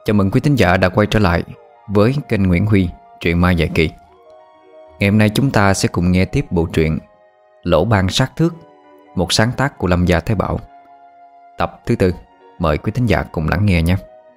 Chào mừng quý thính giả đã quay trở lại với kênh Nguyễn Huy, truyện ma dài kỳ. Ngày hôm nay chúng ta sẽ cùng nghe tiếp bộ truyện Lỗ Ban Sát Thước, một sáng tác của Lâm Gia Thái Bảo. Tập thứ 4. Mời quý thính giả cùng lắng nghe nhé.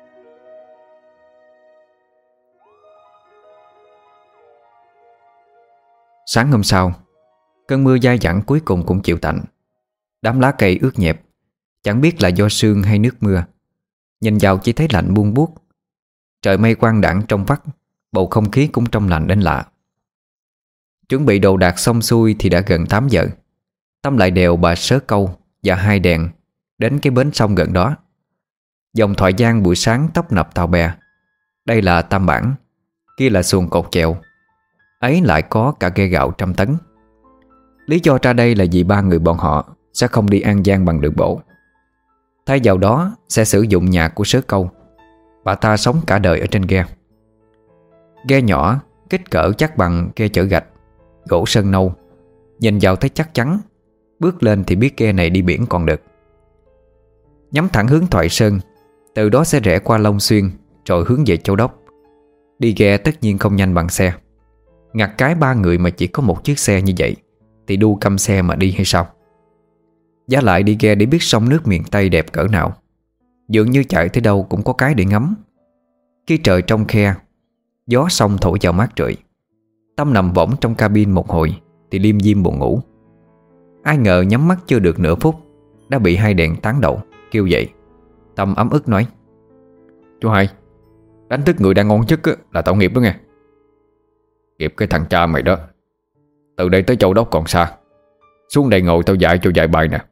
Sáng hôm sau, cơn mưa dai dẳng cuối cùng cũng chịu tạnh. Đám lá cây ướt nhẹp, chẳng biết là do sương hay nước mưa. Nhìn vào chỉ thấy lạnh buông buốt. Trời mây quang đãng trong vắt, bầu không khí cũng trong lành đến lạ. Chuẩn bị đồ đạc xong xuôi thì đã gần 8 giờ. Tâm lại đèo bà Sớ Câu và Hai Đèn đến cái bến sông gần đó. Dòng Thoại Giang buổi sáng tấp nập tàu bè. Đây là tam bản, kia là xuồng cột chèo, ấy lại có cả ghe gạo 100 tấn. Lý do ra đây là vì ba người bọn họ sẽ không đi An Giang bằng đường bộ. Thay vào đó sẽ sử dụng nhà của Sớ Câu. Bà ta sống cả đời ở trên ghe. Ghe nhỏ, kích cỡ chắc bằng ghe chở gạch, gỗ sơn nâu. Nhìn vào thấy chắc chắn, bước lên thì biết ghe này đi biển còn được. Nhắm thẳng hướng Thoại Sơn, từ đó sẽ rẽ qua Long Xuyên, rồi hướng về Châu Đốc. Đi ghe tất nhiên không nhanh bằng xe. Ngặt cái ba người mà chỉ có một chiếc xe như vậy thì đu câm xe mà đi hay sao? Giá lại đi ghe để biết sông nước miền Tây đẹp cỡ nào. Dường như chạy tới đâu cũng có cái để ngắm. Khi trời trong khe, gió sông thổi vào mát rượi. Tâm nằm võng trong cabin một hồi thì liêm diêm buồn ngủ. Ai ngờ nhắm mắt chưa được nửa phút đã bị Hai Đèn tán đầu kêu dậy. Tâm ấm ức nói: "Chú Hai, đánh thức người đang ngon giấc là tội nghiệp đó nghe." "Nghiệp cái thằng cha mày đó. Từ đây tới Châu Đốc còn xa. Xuống đây ngồi tao dạy cho vài bài nè."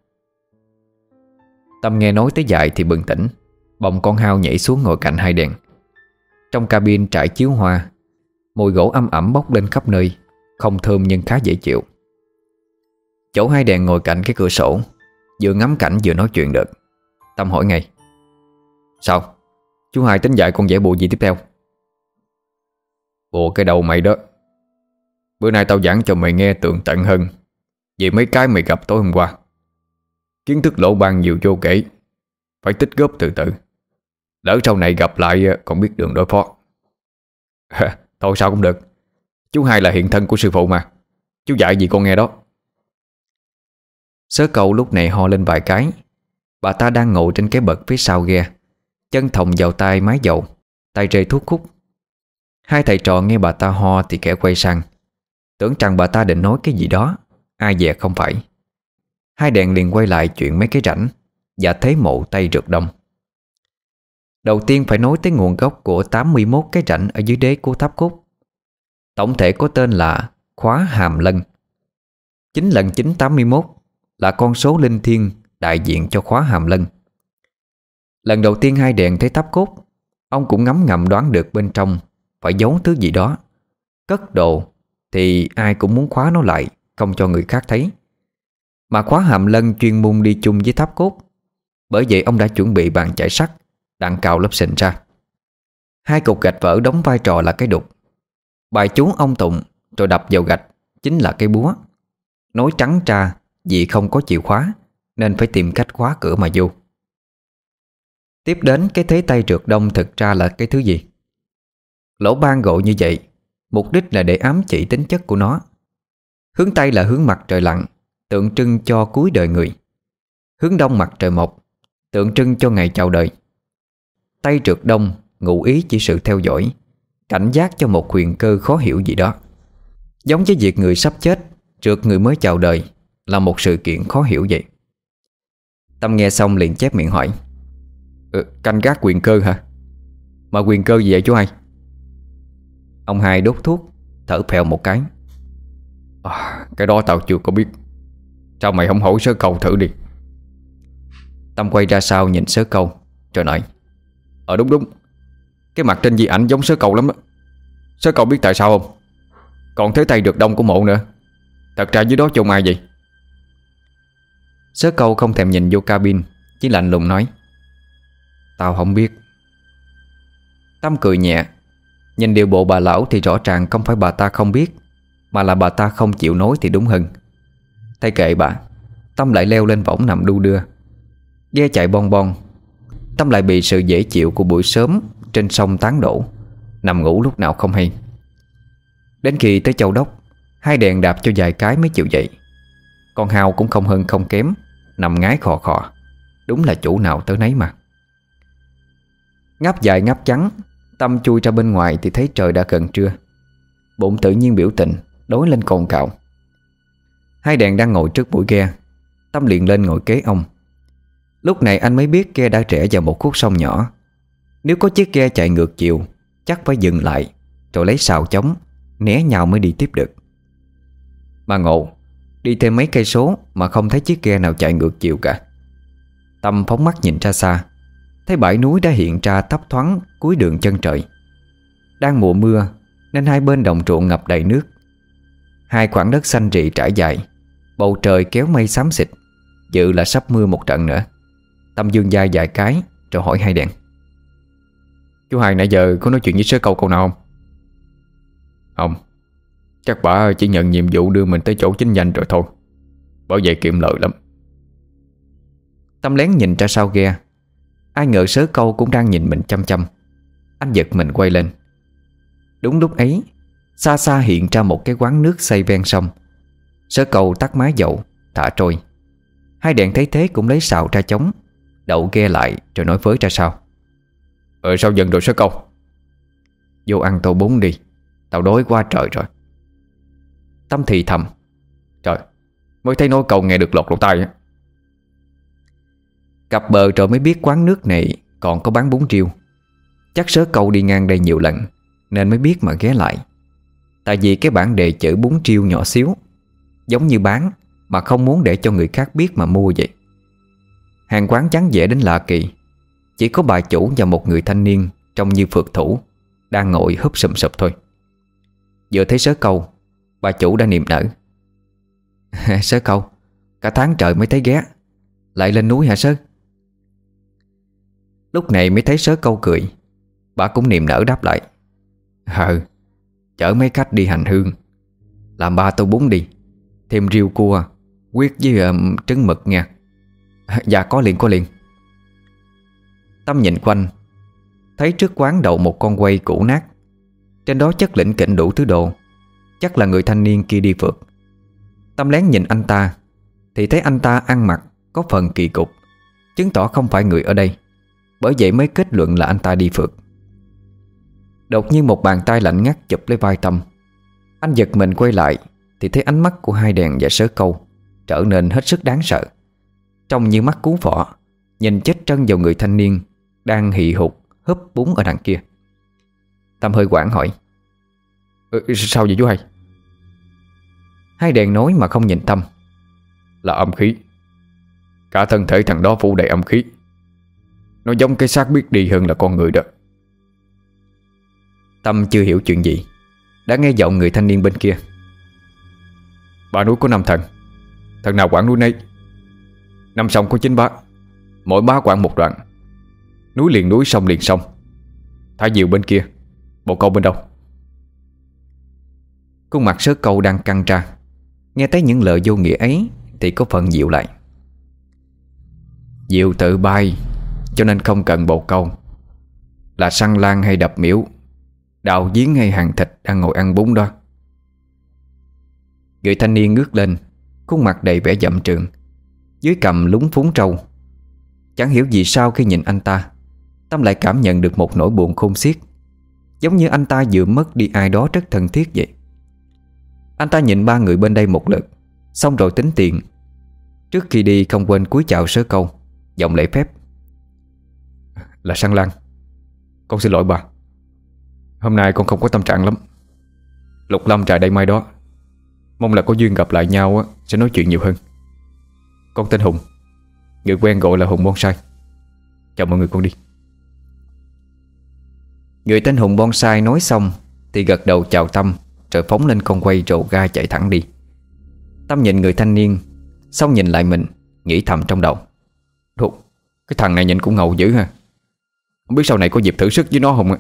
Tâm nghe nói tới dạy thì bừng tỉnh, bồng con hao nhảy xuống ngồi cạnh Hai Đèn. Trong cabin trải chiếu hoa, mùi gỗ âm ẩm bốc lên khắp nơi, không thơm nhưng khá dễ chịu. Chỗ Hai Đèn ngồi cạnh cái cửa sổ, vừa ngắm cảnh vừa nói chuyện được. Tâm hỏi ngay: "Sao? Chú Hai tính dạy con vẽ bùa gì tiếp theo?" "Bùa cái đầu mày đó. Bữa nay tao giảng cho mày nghe tường tận hơn về mấy cái mày gặp tối hôm qua. Kiến thức lỗ ban nhiều vô kể, phải tích góp từ từ. Lỡ sau này gặp lại còn biết đường đối phó." "Thôi sao cũng được. Chú Hai là hiện thân của sư phụ mà. Chú dạy gì con nghe đó." Sớ Câu lúc này ho lên vài cái. Bà ta đang ngồi trên cái bậc phía sau ghe, chân thòng vào tay mái dầu, tay rê thuốc khúc. Hai thầy trò nghe bà ta ho thì kẻ quay sang, tưởng rằng bà ta định nói cái gì đó. Ai dè không phải. Hai Đèn liền quay lại chuyện mấy cái rảnh và thế mộ Tây Rượt Đông. Đầu tiên phải nói tới nguồn gốc của 81 cái rảnh ở dưới đế của Tháp Cốt. Tổng thể có tên là Khóa Hàm Lân. 9 lần 9 81 là con số linh thiêng đại diện cho Khóa Hàm Lân. Lần đầu tiên Hai Đèn thấy Tháp Cốt, ông cũng ngấm ngầm đoán được bên trong phải giấu thứ gì đó. Cất đồ thì ai cũng muốn khóa nó lại, không cho người khác thấy. Mà Khóa Hàm Lân chuyên môn đi chung với Tháp Cốt. Bởi vậy ông đã chuẩn bị bàn chải sắt, đạn cào lắp sình ra. 2 cục gạch vỡ đóng vai trò là cái đục. Bài chú ông tụng rồi đập vào gạch chính là cái búa. Nói trắng ra vì không có chìa khóa nên phải tìm cách khóa cửa mà vô. Tiếp đến cái thế Tây Rượt Đông thực ra là cái thứ gì? Lỗ ban gọi như vậy, mục đích là để ám chỉ tính chất của nó. Hướng Tây là hướng mặt trời lặn, tượng trưng cho cuối đời người. Hướng Đông mặt trời mọc, tượng trưng cho ngày chào đời. Tây Rượt Đông ngụ ý chỉ sự theo dõi, cảnh giác cho một huyền cơ khó hiểu gì đó. Giống với việc người sắp chết rượt người mới chào đời là một sự kiện khó hiểu vậy. Tâm nghe xong liền chép miệng hỏi: "Canh gác quyền cơ hả? Mà quyền cơ gì vậy chú Hai?" Ông Hai đốt thuốc, thở phèo một cái: Cái đó tao chưa có biết. Sao mày không hỏi Sớ Câu thử đi?" Tâm quay ra sau nhìn Sớ Câu rồi nói: Đúng. Cái mặt trên di ảnh giống Sớ Câu lắm đó. Sớ Câu biết tại sao không? Còn thế Tây Rượt Đông của mộ nữa. Thật ra dưới đó chôn ai vậy?" Sớ Câu không thèm nhìn vô cabin, chỉ lạnh lùng nói: "Tao không biết." Tâm cười nhẹ. Nhìn điều bộ bà lão thì rõ ràng không phải bà ta không biết, mà là bà ta không chịu nói thì đúng hơn. Thay kệ bà, Tâm lại leo lên võng nằm đu đưa. Ghe chạy bon bon. Tâm lại bị sự dễ chịu của buổi sớm trên sông tán đổ, nằm ngủ lúc nào không hay. Đến khi tới Châu Đốc, hai đèn đạp cho vài cái mới chịu dậy. Con hao cũng không hơn không kém, nằm ngái khò khò. Đúng là chủ nào tới nấy mà. Ngáp dài ngáp trắng, Tâm chui ra bên ngoài thì thấy trời đã gần trưa. Bụng tự nhiên biểu tình, đói lên cồn cào. Hai đèn đang ngồi trước mũi ghe, Tâm liền lên ngồi kế ông. Lúc này anh mới biết ghe đã rẽ vào một khúc sông nhỏ. Nếu có chiếc ghe chạy ngược chiều, chắc phải dừng lại rồi lấy sào chống, né nhau mới đi tiếp được. Mà ngộ, đi thêm mấy cây số mà không thấy chiếc ghe nào chạy ngược chiều cả. Tâm phóng mắt nhìn ra xa, thấy bãi núi đã hiện ra thấp thoáng cuối đường chân trời. Đang mùa mưa nên hai bên đồng ruộng ngập đầy nước. Hai khoảng đất xanh rì trải dài, bầu trời kéo mây xám xịt, dự là sắp mưa một trận nữa. Tâm dương vai vài cái rồi hỏi hai đèn: "Chú Hai nãy giờ có nói chuyện với sớ câu nào không?" "Không, chắc bà chỉ nhận nhiệm vụ đưa mình tới chỗ chính danh rồi thôi. Bởi vậy kiệm lợi lắm." Tâm lén nhìn ra sau ghe. Ai ngờ sớ câu cũng đang nhìn mình chăm chăm. Anh giật mình quay lên. Đúng lúc ấy, xa xa hiện ra một cái quán nước xây ven sông. Sớ câu tắt mái dầu, thả trôi. Hai đèn thấy thế cũng lấy sào ra chống, đậu ghe lại rồi nói với ra sau: Sao dần rồi sớ câu?" "Vô ăn tô bún đi, tao đói quá trời rồi." Tâm thì thầm: "Trời, mới thấy nói câu nghe được lọt lỗ tai á." Cặp bờ rồi mới biết quán nước này còn có bán bún riêu. Chắc sớ câu đi ngang đây nhiều lần nên mới biết mà ghé lại. Tại vì cái bảng đề chữ bún riêu nhỏ xíu, giống như bán mà không muốn để cho người khác biết mà mua vậy. Hàng quán trắng dễ đến lạ kỳ. Chỉ có bà chủ và một người thanh niên trông như phượt thủ đang ngồi húp sùm sụp thôi. Vừa thấy sớ câu, bà chủ đã niềm nở: "Sớ câu, cả tháng trời mới thấy ghé, lại lên núi hả sớ?" Lúc này mới thấy sớ câu cười. Bà cũng niềm nở đáp lại: "Chở mấy khách đi hành hương. Làm 3 tô bún đi, thêm riêu cua, quyết với trứng mực nha." "Dạ có liền." Tâm nhìn quanh, thấy trước quán đậu một con quay cũ nát. Trên đó chất lỉnh kỉnh đủ thứ đồ. Chắc là người thanh niên kia đi phượt. Tâm lén nhìn anh ta thì thấy anh ta ăn mặc có phần kỳ cục, chứng tỏ không phải người ở đây. Bởi vậy mới kết luận là anh ta đi phượt. Đột nhiên một bàn tay lạnh ngắt chụp lấy vai Tâm. Anh giật mình quay lại thì thấy ánh mắt của hai đèn và sớ câu trở nên hết sức đáng sợ, trông như mắt cú phỏ, nhìn chết trân vào người thanh niên đang hì hục húp bún ở đằng kia. Tâm hơi hoảng hỏi: "Sao vậy chú Hai?" Hai đèn nói mà không nhìn Tâm: "Là âm khí. Cả thân thể thằng đó phủ đầy âm khí. Nó giống cái xác biết đi hơn là con người đó." Tâm chưa hiểu chuyện gì, đã nghe giọng người thanh niên bên kia: "Ba núi có 5 thần, thần nào quản núi nấy. 5 sông có 9 bá, mỗi bá quản một đoạn. Núi liền núi, sông liền sông. Thả diều bên kia, bồ câu bên đâu?" Khuôn mặt sớ câu đang căng ra, nghe thấy những lời vô nghĩa ấy thì có phần dịu lại: "Diều tự bay, cho nên không cần bồ câu. Là săn lan hay đập miễu, đào giếng hay hàng thịt đang ngồi ăn bún đó." Người thanh niên ngước lên, khuôn mặt đầy vẻ dậm trường, dưới cằm lúng phúng trâu. Chẳng hiểu vì sao khi nhìn anh ta, Tâm lại cảm nhận được một nỗi buồn khôn xiết, giống như anh ta vừa mất đi ai đó rất thân thiết vậy. Anh ta nhìn ba người bên đây một lượt, xong rồi tính tiền. Trước khi đi không quên cúi chào sớ câu, giọng lễ phép: "Là Sang Lan, con xin lỗi bà. Hôm nay con không có tâm trạng lắm. Lục Lâm trại đây mai đó. Mong là có duyên gặp lại nhau sẽ nói chuyện nhiều hơn. Con tên Hùng, người quen gọi là Hùng Bonsai. Chào mọi người, con đi." Người tên Hùng Bonsai nói xong thì gật đầu chào Tâm, rồi phóng lên con quay rồ ga chạy thẳng đi. Tâm nhìn người thanh niên, xong nhìn lại mình, nghĩ thầm trong đầu: "Thôi, cái thằng này nhìn cũng ngầu dữ ha. Không biết sau này có dịp thử sức với nó không?"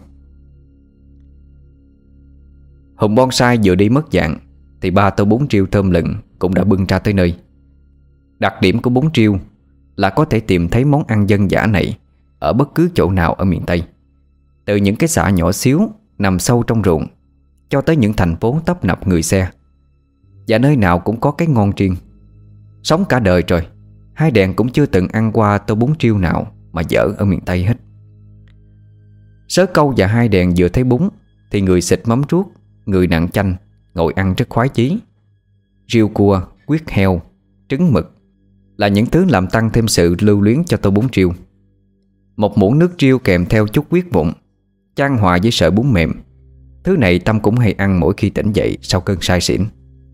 Hùng Bonsai vừa đi mất dạng thì 3 tô bún riêu thơm lừng cũng đã bưng ra tới nơi. Đặc điểm của bún riêu là có thể tìm thấy món ăn dân dã này ở bất cứ chỗ nào ở miền Tây. Từ những cái xã nhỏ xíu nằm sâu trong ruộng cho tới những thành phố tấp nập người xe, và nơi nào cũng có cái ngon riêng. Sống cả đời rồi, hai đèn cũng chưa từng ăn qua tô bún riêu nào mà dở ở miền Tây hết. Sớ Câu và hai đèn vừa thấy bún thì người xịt mắm ruốc, người nặng chanh, ngồi ăn rất khoái chí. Riêu cua, huyết heo, trứng mực là những thứ làm tăng thêm sự lưu luyến cho tô bún riêu. Một muỗng nước riêu kèm theo chút huyết vụn chan hòa với sợi bún mềm. Thứ này Tâm cũng hay ăn mỗi khi tỉnh dậy sau cơn say xỉn.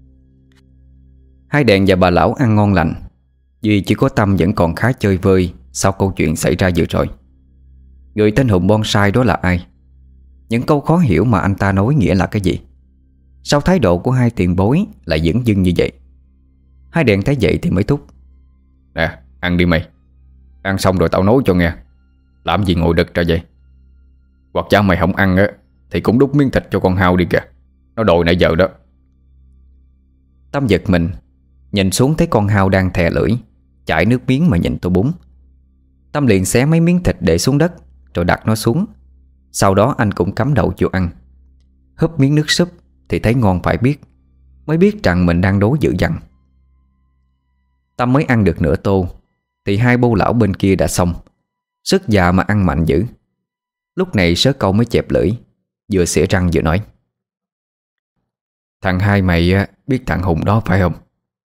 Hai đèn và bà lão ăn ngon lành, duy chỉ có Tâm vẫn còn khá chơi vơi sau câu chuyện xảy ra vừa rồi. Người tên Hùng Bonsai đó là ai? Những câu khó hiểu mà anh ta nói nghĩa là cái gì? Sao thái độ của hai tiền bối lại dửng dưng như vậy? Hai đèn thấy vậy thì mới thúc: Nè, ăn đi mày. Ăn xong rồi tao nấu cho nghe. Làm gì ngồi đực ra vậy? Hoặc cha mày không ăn á thì cũng đút miếng thịt cho con hao đi kìa. Nó đòi nãy giờ đó. Tâm giật mình, nhìn xuống thấy con hao đang thè lưỡi chảy nước miếng mà nhìn tô bún. Tâm liền xé mấy miếng thịt để xuống đất rồi đặt nó xuống. Sau đó anh cũng cắm đầu vô ăn. Húp miếng nước súp thì thấy ngon phải biết, mới biết rằng mình đang đố dữ dằn. Tâm mới ăn được nửa tô thì hai bô lão bên kia đã xong. Sức già mà ăn mạnh dữ. Lúc này Sớ Câu mới chẹp lưỡi, vừa xỉa răng vừa nói: Thằng hai mày biết thằng Hùng đó phải không?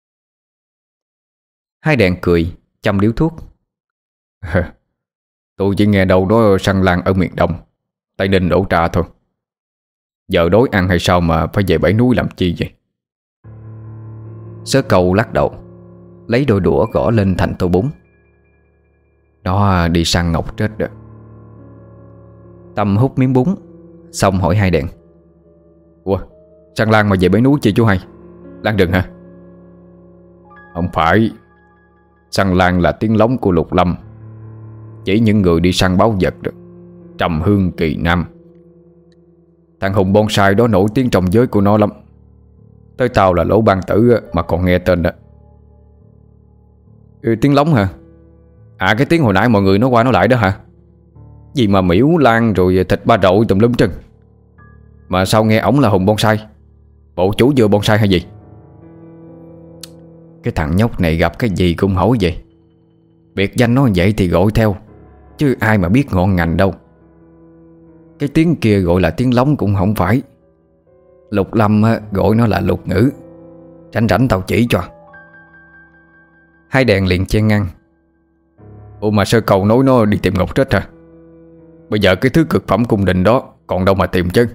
Hai đèn cười, châm điếu thuốc: Tôi chỉ nghe đâu đó săn lan ở miền Đông, Tây Ninh đổ trà thôi. Giờ đói ăn hay sao mà phải về bãi núi làm chi vậy? Sớ Câu lắc đầu, lấy đôi đũa gõ lên thành tô bún: Nó đi săn ngọc chết rồi. Tâm hút miếng bún xong hỏi hai đèn: Ủa, săn lan mà về bãi núi chi chú hai? Lan rừng hả? Không phải. Săn lan là tiếng lóng của Lục Lâm, chỉ những người đi săn báu vật đó. Trầm hương kỳ nam. Thằng Hùng Bonsai đó nổi tiếng trong giới của nó lắm. Tới tao là lỗ ban tử mà còn nghe tên đó. Tiếng lóng hả? À, cái tiếng hồi nãy mọi người nói qua nói lại đó hả? Gì mà miễu lan rồi thịt ba rọi tùm lum trơn. Mà sao nghe ổng là Hùng Bonsai? Bộ chủ dừa bonsai hay gì? Cái thằng nhóc này gặp cái gì cũng hỏi vậy. Biệt danh nó vậy thì gọi theo, chứ ai mà biết ngọn ngành đâu. Cái tiếng kia gọi là tiếng lóng cũng không phải. Lục Lâm gọi nó là lục ngữ. Rảnh rảnh tao chỉ cho. Hai đèn liền chen ngang: Ủa mà Sơ Cầu nói nó đi tìm ngọc chết hả? Bây giờ cái thứ cực phẩm cung đình đó còn đâu mà tìm chứ.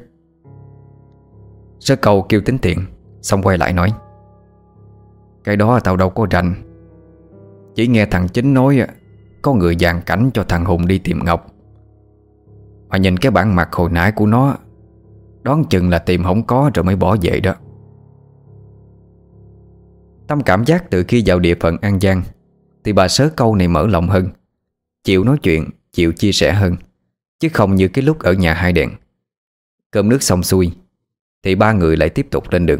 Sớ Câu kêu tính tiền, xong quay lại nói: Cái đó tao đâu có rành. Chỉ nghe thằng Chính nói có người dàn cảnh cho thằng Hùng đi tìm ngọc. Mà nhìn cái bản mặt hồi nãy của nó, đoán chừng là tìm không có rồi mới bỏ về đó. Tâm cảm giác từ khi vào địa phận An Giang thì bà Sớ Câu này mở lòng hơn, chịu nói chuyện, chịu chia sẻ hơn, chứ không như cái lúc ở nhà hai đèn. Cơm nước xong xuôi thì ba người lại tiếp tục lên đường.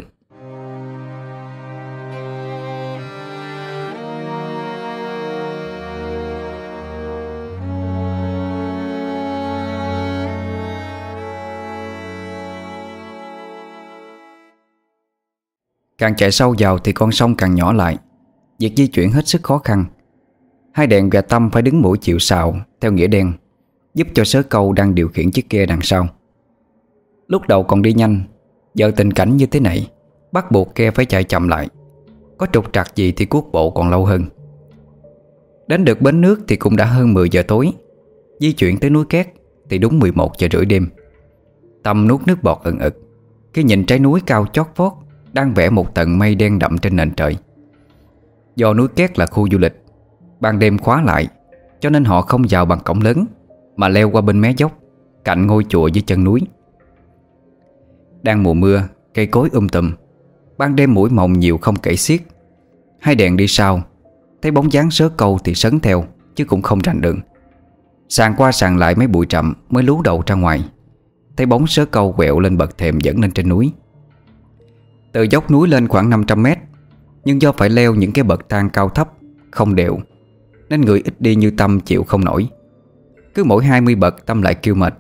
Càng chạy sâu vào thì con sông càng nhỏ lại, việc di chuyển hết sức khó khăn. Hai đèn và Tâm phải đứng mũi chịu sào theo nghĩa đen, giúp cho Sớ Câu đang điều khiển chiếc ghe đằng sau. Lúc đầu còn đi nhanh, giờ tình cảnh như thế này bắt buộc ghe phải chạy chậm lại. Có trục trặc gì thì cuốc bộ còn lâu hơn. Đến được bến nước thì cũng đã hơn 10 giờ tối. Di chuyển tới núi Két thì đúng 11 giờ rưỡi đêm. Tâm nuốt nước bọt ừng ực khi nhìn trái núi cao chót vót đang vẽ một tầng mây đen đậm trên nền trời. Do núi Két là khu du lịch, ban đêm khóa lại, cho nên họ không vào bằng cổng lớn mà leo qua bên mé dốc cạnh ngôi chùa dưới chân núi. Đang mùa mưa, cây cối tùm, ban đêm muỗi mồng nhiều không kể xiết. Hai đèn đi sau, thấy bóng dáng Sớ Câu thì sấn theo, chứ cũng không rành đường. Sàn qua sàn lại mấy bụi rậm mới lú đầu ra ngoài, thấy bóng Sớ Câu quẹo lên bậc thềm dẫn lên trên núi. Từ dốc núi lên khoảng 500 mét, nhưng do phải leo những cái bậc thang cao thấp không đều, nên người ít đi như Tâm chịu không nổi. Cứ mỗi 20 bậc Tâm lại kêu mệt,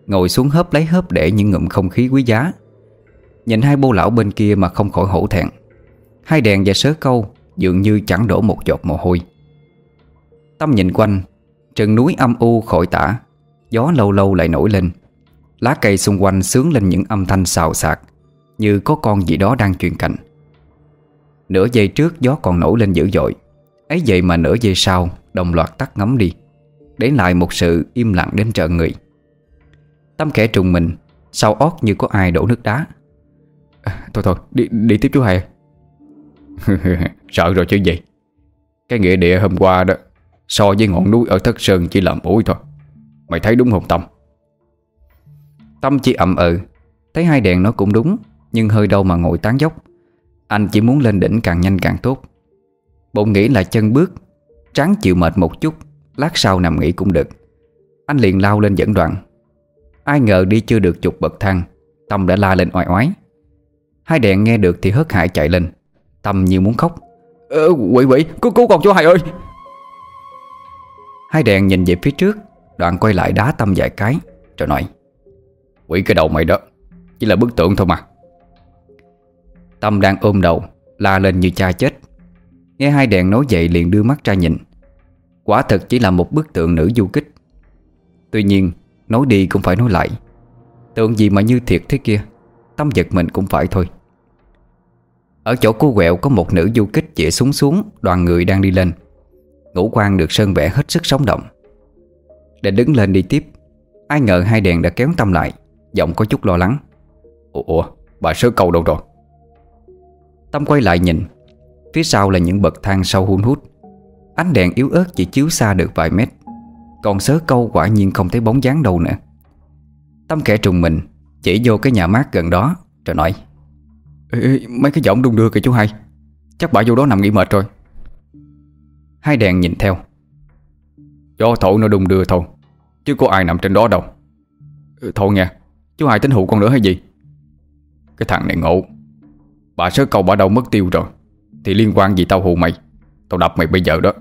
ngồi xuống hớp lấy hớp để những ngụm không khí quý giá. Nhìn hai bô lão bên kia mà không khỏi hổ thẹn. Hai đèn và sớ câu dường như chẳng đổ một giọt mồ hôi. Tâm nhìn quanh, rừng núi âm u khỏi tả. Gió lâu lâu lại nổi lên. Lá cây xung quanh xướng lên những âm thanh xào xạc, như có con gì đó đang truyền cành. Nửa giây trước gió còn nổi lên dữ dội, ấy vậy mà nửa giây sau đồng loạt tắt ngấm đi, để lại một sự im lặng đến trợn người. Tâm khẽ trùng mình, sau ót như có ai đổ nước đá. Thôi đi tiếp chú Hai. Sợ rồi chứ gì. Cái nghĩa địa hôm qua đó so với ngọn núi ở Thất Sơn chỉ làm ối thôi. Mày thấy đúng không Tâm? Tâm chỉ ậm thấy hai đèn nó cũng đúng, nhưng hơi đâu mà ngồi tán dốc. Anh chỉ muốn lên đỉnh càng nhanh càng tốt. Bỗng nghĩ là chân bước, tráng chịu mệt một chút, lát sau nằm nghỉ cũng được. Anh liền lao lên dẫn đoạn. Ai ngờ đi chưa được chục bậc thang, Tâm đã la lên oai oái. Hai đèn nghe được thì hớt hải chạy lên. Tâm như muốn khóc. Quỷ, cứu con chú Hai ơi. Hai đèn nhìn về phía trước, đoạn quay lại đá Tâm vài cái rồi nói: Quỷ cái đầu mày đó, chỉ là bức tượng thôi mà. Tâm đang ôm đầu, la lên như cha chết. Nghe hai đèn nói vậy liền đưa mắt ra nhìn. Quả thực chỉ là một bức tượng nữ du kích. Tuy nhiên nói đi cũng phải nói lại, tượng gì mà như thiệt thế kia. Tâm giật mình cũng phải thôi. Ở chỗ cô quẹo có một nữ du kích chĩa súng xuống đoàn người đang đi lên. Ngũ quan được sơn vẽ hết sức sống động. Để đứng lên đi tiếp, ai ngờ hai đèn đã kéo Tâm lại, giọng có chút lo lắng: Ủa, bà Sớ Câu đâu rồi? Tâm quay lại nhìn. Phía sau là những bậc thang sâu hun hút. Ánh đèn yếu ớt chỉ chiếu xa được vài mét. Còn Sớ Câu quả nhiên không thấy bóng dáng đâu nữa. Tâm khẽ trùng mình, chỉ vô cái nhà mát gần đó rồi nói: Mấy cái giọng đung đưa kìa chú Hai. Chắc bà vô đó nằm nghỉ mệt rồi. Hai đèn nhìn theo. Gió thổi nó đung đưa thôi, chứ có ai nằm trên đó đâu. Thôi nha, chú Hai tính hụ con nữa hay gì? Cái thằng này ngộ. Bà Sớ Câu bà đâu mất tiêu rồi, thì liên quan gì tao hù mày? Tao đập mày bây giờ đó.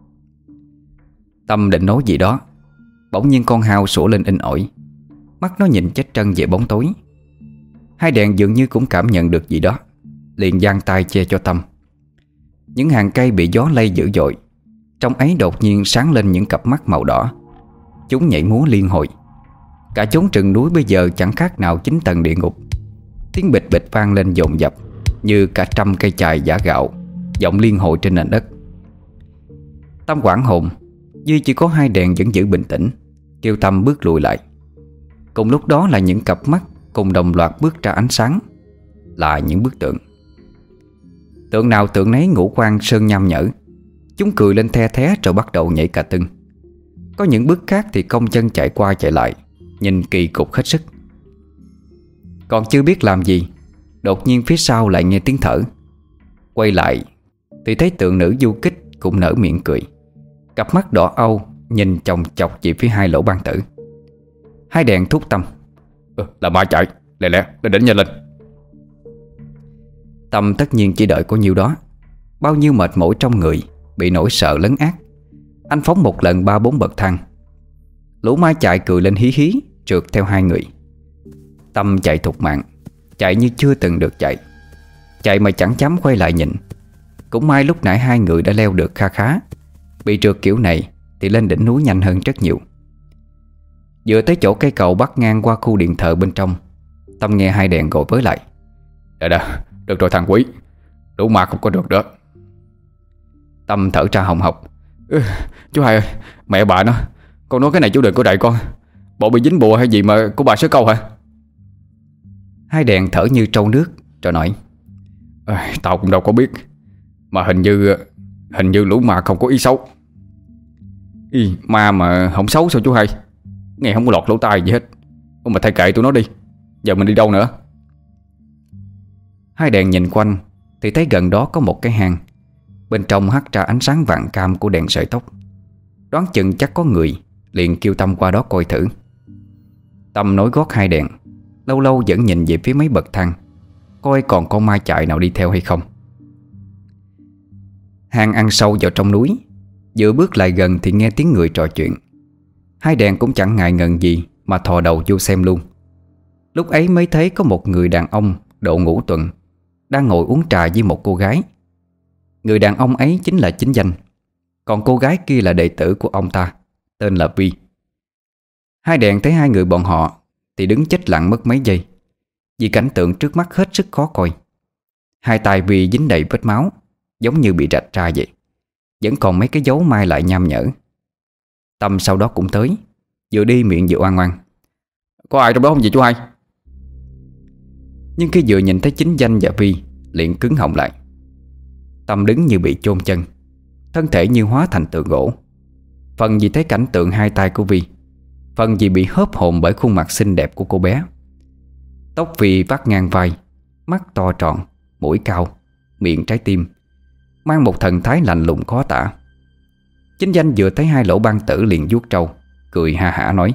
Tâm định nói gì đó, bỗng nhiên con hao sủa lên inh ỏi. Mắt nó nhìn chết trân về bóng tối. Hai đèn dường như cũng cảm nhận được gì đó, liền giang tay che cho Tâm. Những hàng cây bị gió lay dữ dội. Trong ấy đột nhiên sáng lên những cặp mắt màu đỏ. Chúng nhảy múa liên hồi. Cả chốn rừng núi bây giờ chẳng khác nào 9 tầng địa ngục. Tiếng bịch bịch vang lên dồn dập, như cả trăm cây chài giã gạo vọng liên hồi trên nền đất. Tâm hoảng hồn. Duy chỉ có hai đèn vẫn giữ bình tĩnh, kêu Tâm bước lùi lại. Cùng lúc đó là những cặp mắt cùng đồng loạt bước ra ánh sáng. Là những bức tượng. Tượng nào tượng nấy ngũ quan sơn nham nhở. Chúng cười lên the thé rồi bắt đầu nhảy cà tưng. Có những bức khác thì cong chân chạy qua chạy lại, nhìn kỳ cục hết sức. Còn chưa biết làm gì, đột nhiên phía sau lại nghe tiếng thở. Quay lại thì thấy tượng nữ du kích cũng nở miệng cười. Cặp mắt đỏ âu nhìn chòng chọc về phía hai lỗ ban tử. Hai đèn thúc Tâm: Là ma chạy, lẹ lên đỉnh nhanh lên. Tâm tất nhiên chỉ đợi có nhiêu đó. Bao nhiêu mệt mỏi trong người bị nỗi sợ lấn át. Anh phóng một lần 3-4 bậc thang. Lũ ma chạy cười lên hí hí, trượt theo hai người. Tâm chạy thục mạng, chạy như chưa từng được chạy. Chạy mà chẳng dám quay lại nhìn. Cũng may lúc nãy hai người đã leo được kha khá. Bị trượt kiểu này thì lên đỉnh núi nhanh hơn rất nhiều. Vừa tới chỗ cây cầu bắc ngang qua khu điện thờ bên trong, Tâm nghe hai đèn gọi với lại: Đã, được rồi thằng Quý, đủ ma không có được đó. Tâm thở ra hồng hộc: Chú Hai ơi, mẹ bà nó, con nói cái này chú đừng có đậy con. Bộ bị dính bùa hay gì mà của bà Sớ Câu hả? Hai đèn thở như trâu nước rồi nói: Tao cũng đâu có biết. Mà hình như lũ ma không có ý xấu. Ma mà không xấu sao chú Hai? Nghe không có lọt lỗ tai gì hết. Mà thay kệ tụi nó đi. Giờ mình đi đâu nữa? Hai đèn nhìn quanh thì thấy gần đó có một cái hang. Bên trong hắt ra ánh sáng vàng cam của đèn sợi tóc. Đoán chừng chắc có người, liền kêu Tâm qua đó coi thử. Tâm nối gót hai đèn, lâu lâu vẫn nhìn về phía mấy bậc thang, coi còn con ma chạy nào đi theo hay không. Hang ăn sâu vào trong núi. Vừa bước lại gần thì nghe tiếng người trò chuyện. Hai đèn cũng chẳng ngại ngần gì mà thò đầu vô xem luôn. Lúc ấy mới thấy có một người đàn ông độ ngũ tuần đang ngồi uống trà với một cô gái. Người đàn ông ấy chính là Chính Danh, còn cô gái kia là đệ tử của ông ta, tên là Vi. Hai đèn thấy hai người bọn họ thì đứng chết lặng mất mấy giây, vì cảnh tượng trước mắt hết sức khó coi. Hai tay Vi dính đầy vết máu, giống như bị rạch ra vậy, vẫn còn mấy cái dấu mai lại nham nhở. Tâm sau đó cũng tới, vừa đi miệng vừa oan oan: "Có ai trong đó không vậy chú hai?" Nhưng khi vừa nhìn thấy Chính Danh và Vi liền cứng họng lại. Tâm đứng như bị chôn chân, thân thể như hóa thành tượng gỗ. Phần vì thấy cảnh tượng hai tay của Vi, phần vì bị hớp hồn bởi khuôn mặt xinh đẹp của cô bé. Tóc Vi vắt ngang vai, mắt to tròn, mũi cao, miệng trái tim, mang một thần thái lạnh lùng khó tả. Chính Danh vừa thấy hai lỗ ban tử liền vuốt trâu, cười ha hả nói: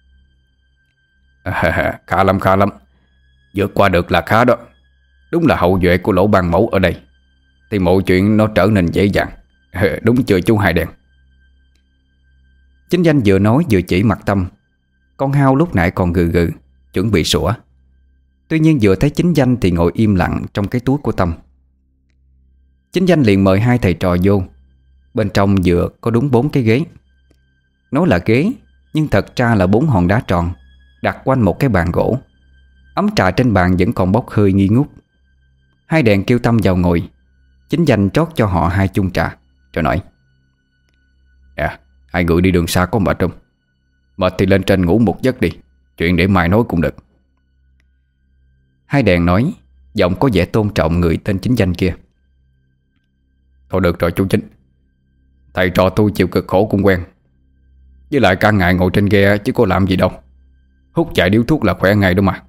Khá lắm, khá lắm. Vượt qua được là khá đó. Đúng là hậu duệ của lỗ ban mẫu ở đây thì mọi chuyện nó trở nên dễ dàng. Đúng chưa chú hai đèn? Chính Danh vừa nói vừa chỉ mặt Tâm. Con hao lúc nãy còn gừ gừ chuẩn bị sủa, tuy nhiên vừa thấy Chính Danh thì ngồi im lặng trong cái túi của Tâm. Chính Danh liền mời hai thầy trò vô. Bên trong vừa có đúng 4 cái ghế. Nói là ghế, nhưng thật ra là 4 hòn đá tròn đặt quanh một cái bàn gỗ. Ấm trà trên bàn vẫn còn bốc hơi nghi ngút. Hai đèn kêu Tâm vào ngồi. Chính Danh trót cho họ 2 chung trà rồi nói: Hai người đi đường xa có mệt không? Mệt thì lên trên ngủ một giấc đi, chuyện để mai nói cũng được. Hai đèn nói, giọng có vẻ tôn trọng người tên Chính Danh kia: Thôi được rồi chú Chính, thầy trò tôi chịu cực khổ cũng quen. Với lại cả ngày ngồi trên ghe chứ có làm gì đâu. Hút vài điếu thuốc là khỏe ngay đó mà.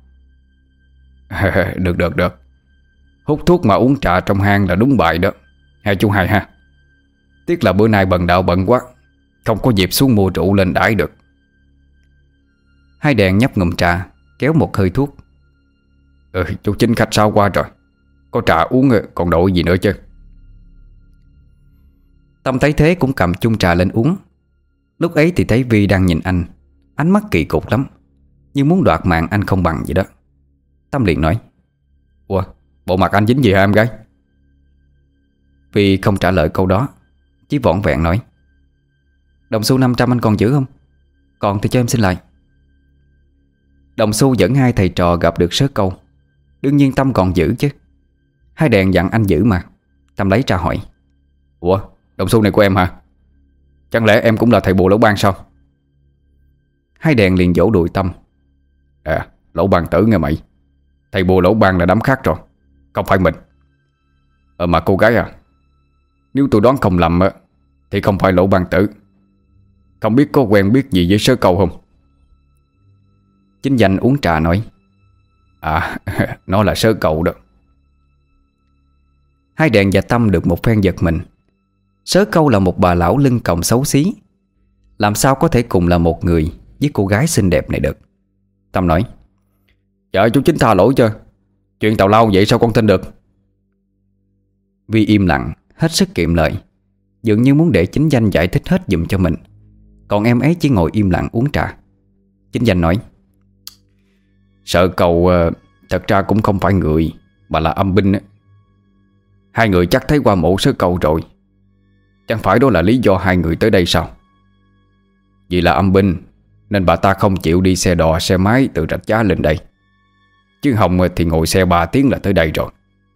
Được. Hút thuốc mà uống trà trong hang là đúng bài đó. Hai chú hai ha. Tiếc là bữa nay bần đạo bận quá, không có dịp xuống mua rượu lên đãi được. Hai đèn nhấp ngụm trà, kéo một hơi thuốc. Chú Chính khách sao qua rồi, có trà uống còn đội gì nữa chứ. Tâm thấy thế cũng cầm chung trà lên uống. Lúc ấy thì thấy Vi đang nhìn anh, ánh mắt kỳ cục lắm, như muốn đoạt mạng anh không bằng vậy đó. Tâm liền nói: Ủa, bộ mặt anh dính gì hả em gái? Vi không trả lời câu đó, chỉ vỏn vẹn nói: Đồng xu 500 anh còn giữ không? Còn thì cho em xin lại. Đồng xu dẫn hai thầy trò gặp được sớ câu, đương nhiên Tâm còn giữ chứ. Hai đèn dặn anh giữ mà. Tâm lấy ra hỏi: Ủa, đồng xu này của em hả? Chẳng lẽ em cũng là thầy bùa lỗ ban sao? Hai đèn liền vỗ đùi Tâm: Lỗ ban tử nghe mày. Thầy bùa lỗ ban là đám khác rồi, không phải mình. Mà cô gái à, nếu tôi đoán không lầm thì không phải lỗ ban tử. Không biết có quen biết gì với sớ câu không? Chính Danh uống trà nói: Nó là sớ câu đó. Hai đèn và Tâm được một phen giật mình. Sớ câu là một bà lão lưng còng xấu xí, làm sao có thể cùng là một người với cô gái xinh đẹp này được. Tâm nói: Dạ chú Chính tha lỗi cho. Chuyện tào lao vậy sao con tin được? Vi im lặng, hết sức kiệm lời, dường như muốn để Chính Danh giải thích hết giùm cho mình. Còn em ấy chỉ ngồi im lặng uống trà. Chính Danh nói: Sợ cầu thật ra cũng không phải người, mà là âm binh. Hai người chắc thấy qua mộ sớ cầu rồi. Chẳng phải đó là lý do hai người tới đây sao? Vì là âm binh nên bà ta không chịu đi xe đò xe máy từ Rạch Giá lên đây. Chứ Hồng thì ngồi xe 3 tiếng là tới đây rồi.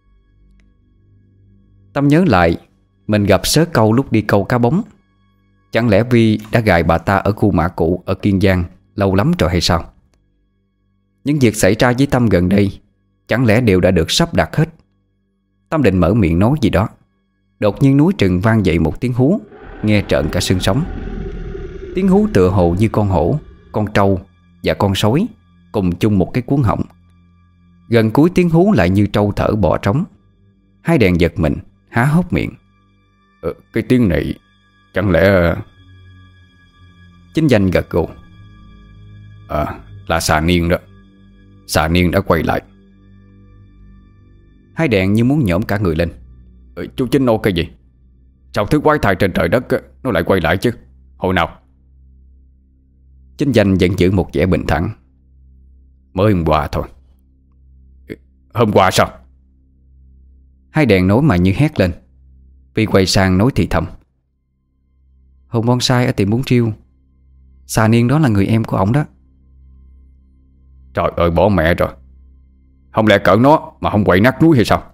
Tâm nhớ lại mình gặp sớ câu lúc đi câu cá bóng. Chẳng lẽ Vi đã gài bà ta ở khu mã cũ ở Kiên Giang lâu lắm rồi hay sao? Những việc xảy ra với Tâm gần đây chẳng lẽ đều đã được sắp đặt hết? Tâm định mở miệng nói gì đó, đột nhiên núi rừng vang dậy một tiếng hú, nghe trợn cả xương sống. Tiếng hú tựa hồ như con hổ, con trâu và con sói cùng chung một cái cuống họng. Gần cuối tiếng hú lại như trâu thở bò trống. Hai đèn giật mình, há hốc miệng. Cái tiếng này chẳng lẽ... Chính Danh gật gù: Là xà niên đó. Xà niên đã quay lại. Hai đèn như muốn nhổm cả người lên. Chú Chính nói cái gì? Sao thứ quái thai trên trời đất nó lại quay lại chứ? Hồi nào? Chính danh vẫn giữ một vẻ bình thản. Mới hôm qua thôi. Hôm qua sao? Hai đèn nói mà như hét lên. Vi quay sang nói thì thầm: Hồng bonsai ở tiệm bún riêu, Xà Niên đó là người em của ổng đó. Trời ơi, bỏ mẹ rồi. Không lẽ cỡ nó mà không quậy nát núi hay sao?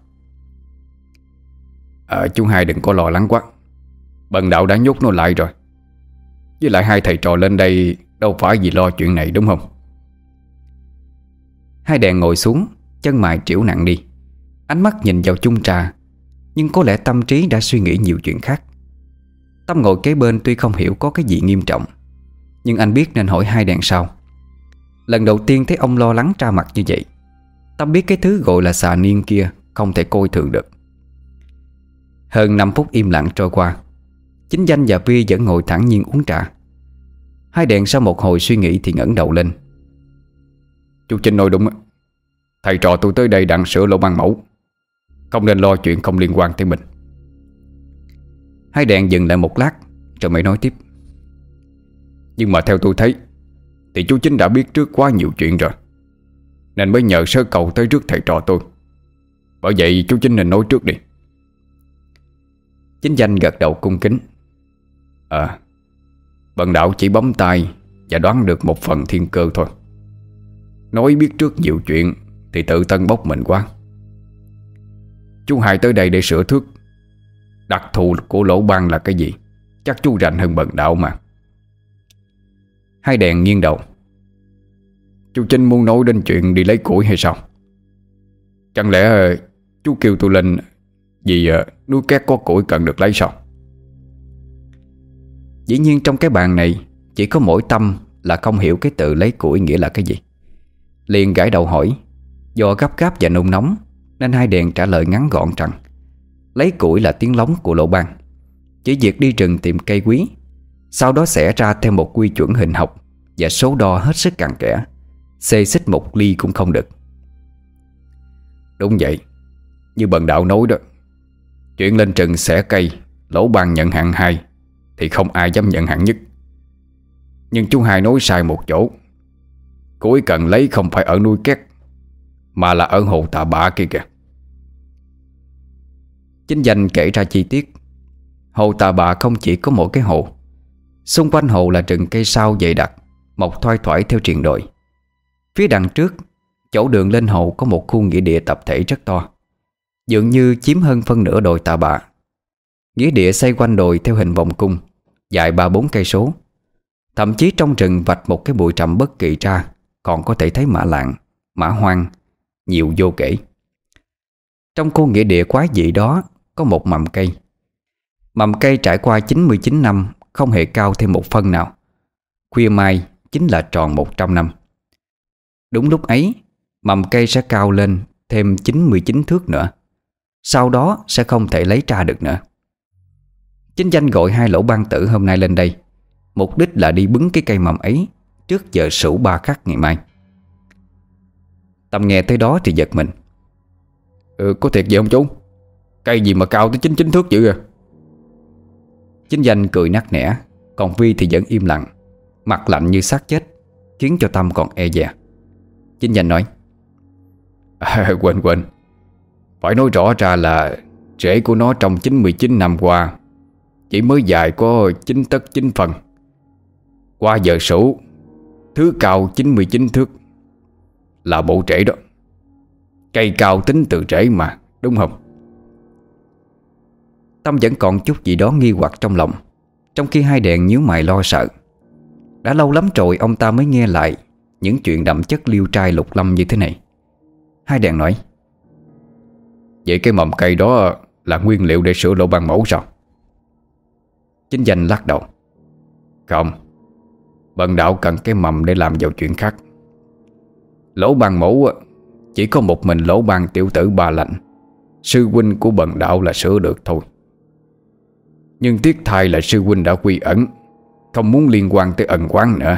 Chú hai đừng có lo lắng quá. Bần đạo đã nhốt nó lại rồi. Với lại hai thầy trò lên đây đâu phải vì lo chuyện này, đúng không? Hai đèn ngồi xuống, chân mày trĩu nặng đi, ánh mắt nhìn vào chung trà. Nhưng có lẽ tâm trí đã suy nghĩ nhiều chuyện khác. Tâm ngồi kế bên tuy không hiểu có cái gì nghiêm trọng, nhưng anh biết nên hỏi hai đèn sau. Lần đầu tiên thấy ông lo lắng ra mặt như vậy, Tâm biết cái thứ gọi là Xà Niên kia không thể coi thường được. Hơn 5 phút im lặng trôi qua, Chính Danh và Vi vẫn ngồi thản nhiên uống trà. Hai đèn sau một hồi suy nghĩ thì ngẩng đầu lên. Chú Chinh nói đúng. Thầy trò tôi tới đây đặng sửa lỗ ban mẫu, không nên lo chuyện không liên quan tới mình. Hai đèn dừng lại một lát rồi mới nói tiếp: Nhưng mà theo tôi thấy thì chú Chính đã biết trước quá nhiều chuyện rồi, nên mới nhờ sơ cầu tới trước thầy trò tôi. Bởi vậy chú Chính nên nói trước đi. Chính Danh gật đầu cung kính: Bần đạo chỉ bấm tay và đoán được một phần thiên cơ thôi. Nói biết trước nhiều chuyện thì tự tân bốc mình quá. Chú hai tới đây để sửa thước. Đặc thù của lỗ ban là cái gì chắc chú rành hơn bần đạo mà. Hai đèn nghiêng đầu: Chú Chính muốn nói đến chuyện đi lấy củi hay sao? Chẳng lẽ chú kêu tôi lên vì núi Két có củi cần được lấy sao? Dĩ nhiên trong cái bàn này chỉ có mỗi Tâm là không hiểu cái từ lấy củi nghĩa là cái gì. Liền gãi đầu hỏi. Do gấp gáp và nôn nóng nên hai đèn trả lời ngắn gọn rằng lấy củi là tiếng lóng của lỗ ban, chỉ việc đi rừng tìm cây quý, sau đó sẽ ra theo một quy chuẩn hình học và số đo hết sức cặn kẽ, xê xích một ly cũng không được. Đúng vậy. Như bần đạo nói đó, chuyện lên rừng xẻ cây, lỗ ban nhận hạng 2 thì không ai dám nhận hạng nhất. Nhưng chú hai nói sai một chỗ. Củi cần lấy không phải ở núi Két, mà là ở hồ Tà Bạ kia kìa. Chính Danh kể ra chi tiết. Hồ Tà Bạ không chỉ có một cái hồ, xung quanh hồ là rừng cây sao dày đặc, mọc thoai thoải theo triền đồi. Phía đằng trước, chỗ đường lên hồ có một khu nghĩa địa tập thể rất to, dường như chiếm hơn phân nửa đồi Tà Bạ. Nghĩa địa xây quanh đồi theo hình vòng cung, dài 3-4 cây số. Thậm chí trong rừng vạch một cái bụi rậm bất kỳ ra còn có thể thấy mã lạng, mã hoang, nhiều vô kể. Trong khu nghĩa địa quái dị đó có một mầm cây. Mầm cây trải qua 99 năm không hề cao thêm một phân nào. Khuya mai chính là tròn 100 năm. Đúng lúc ấy, mầm cây sẽ cao lên thêm 99 thước nữa. Sau đó sẽ không thể lấy ra được nữa. Chính Danh gọi hai lỗ ban tử hôm nay lên đây, mục đích là đi bứng cái cây mầm ấy trước giờ sửu 3 khắc ngày mai. Tâm nghe tới đó thì giật mình. Có thiệt vậy không chú? Cây gì mà cao tới 99 thước dữ à? Chính Danh cười nắc nẻ, còn Vi thì vẫn im lặng, mặt lạnh như xác chết, khiến cho Tâm còn e dè. Chính Danh nói: Quên. Phải nói rõ ra là rễ của nó trong 99 năm qua chỉ mới dài có 9 tấc 9 phần. Qua giờ sửu, thứ cao 99 thước là bộ rễ đó. Cây cao tính từ rễ mà, đúng không? Tâm vẫn còn chút gì đó nghi hoặc trong lòng, trong khi hai đèn nhíu mày lo sợ. Đã lâu lắm rồi ông ta mới nghe lại những chuyện đậm chất liêu trai lục lâm như thế này. Hai đèn nói: Vậy cái mầm cây đó là nguyên liệu để sửa lỗ ban mẫu sao? Chính Danh lắc đầu: Không, bần đạo cần cái mầm để làm vào chuyện khác. Lỗ ban mẫu chỉ có một mình lỗ ban tiểu tử Ba Lạnh, sư huynh của bần đạo là sửa được thôi. Nhưng tiếc thay là sư huynh đã quy ẩn, không muốn liên quan tới ân oán nữa.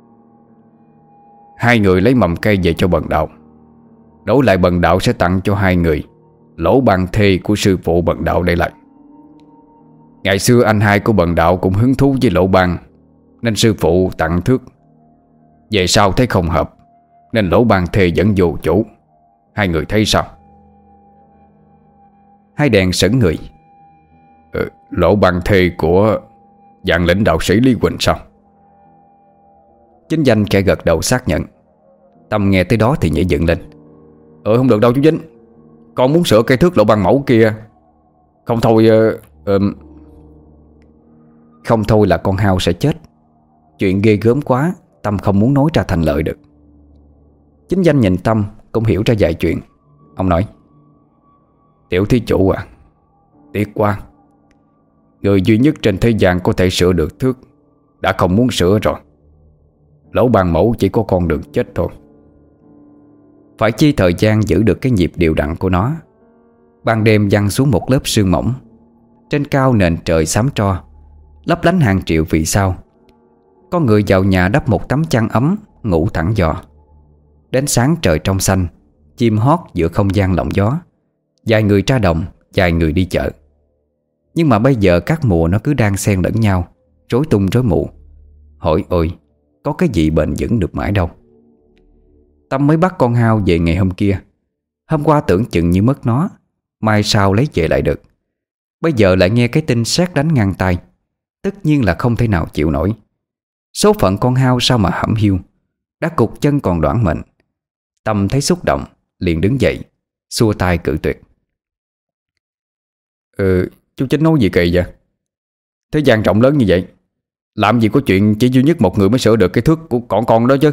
Hai người lấy mầm cây về cho bần đạo, đổi lại bần đạo sẽ tặng cho hai người lỗ ban thê của sư phụ bần đạo để lại. Ngày xưa anh hai của bần đạo cũng hứng thú với lỗ ban, nên sư phụ tặng thước, Về sau thấy không hợp nên Lỗ Ban Thê dẫn vô chủ. Hai người thấy sao? Hai đèn sững người. Lỗ Ban Thê của Vạn Lĩnh đạo sĩ Lý Quỳnh sao? Chính danh kẻ gật đầu xác nhận. Tâm nghe tới đó thì nhảy dựng lên. Không được đâu chú Chính. Con muốn sửa cây thước Lỗ Ban Mẫu kia. Không thôi Không thôi là con hao sẽ chết. Chuyện ghê gớm quá, Tâm không muốn nói ra thành lời được. Chính danh nhìn Tâm cũng hiểu ra vài chuyện. Ông nói: Tiểu thí chủ à, tiếc quá. Người duy nhất trên thế gian có thể sửa được thước đã không muốn sửa rồi. Lỗ Ban Mẫu chỉ có con đường chết thôi. Phải chi thời gian giữ được cái nhịp đều đặn của nó. Ban đêm giăng xuống một lớp sương mỏng. Trên cao nền trời xám tro, lấp lánh hàng triệu vì sao. Có người vào nhà đắp một tấm chăn ấm, ngủ thẳng giò. Đến sáng trời trong xanh, chim hót giữa không gian lộng gió. Vài người ra đồng, vài người đi chợ. Nhưng mà bây giờ các mùa nó cứ đang xen lẫn nhau, rối tung rối mù. Hỏi ôi, có cái gì bền vững được mãi đâu. Tâm mới bắt con hao về ngày hôm kia. Hôm qua tưởng chừng như mất nó, mai sau lấy về lại được. Bây giờ lại nghe cái tin sét đánh ngang tay. Tất nhiên là không thể nào chịu nổi. Số phận con hao sao mà hẩm hiu, đã cụt chân còn đoản mệnh. Tâm thấy xúc động, liền đứng dậy, xua tay cự tuyệt. Chú Chính nói gì kỳ vậy? Thế gian rộng lớn như vậy, làm gì có chuyện chỉ duy nhất một người mới sửa được cái thước của con đó chứ.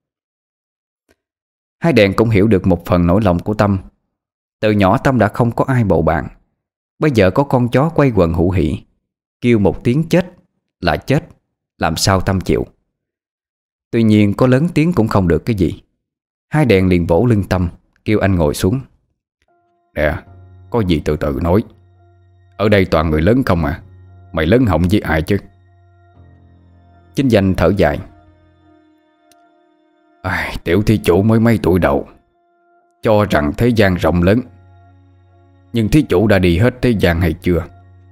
Hai đèn cũng hiểu được một phần nỗi lòng của Tâm. Từ nhỏ Tâm đã không có ai bầu bạn. Bây giờ có con chó quay quần hữu hỉ, kêu một tiếng chết là chết, làm sao Tâm chịu. Tuy nhiên có lớn tiếng cũng không được cái gì. Hai đèn liền vỗ lưng Tâm, kêu anh ngồi xuống. Nè, có gì từ từ nói. Ở đây toàn người lớn không à. Mày lớn họng với ai chứ? Chính danh thở dài. Tiểu thí chủ mới mấy tuổi đầu, cho rằng thế gian rộng lớn. Nhưng thí chủ đã đi hết thế gian hay chưa?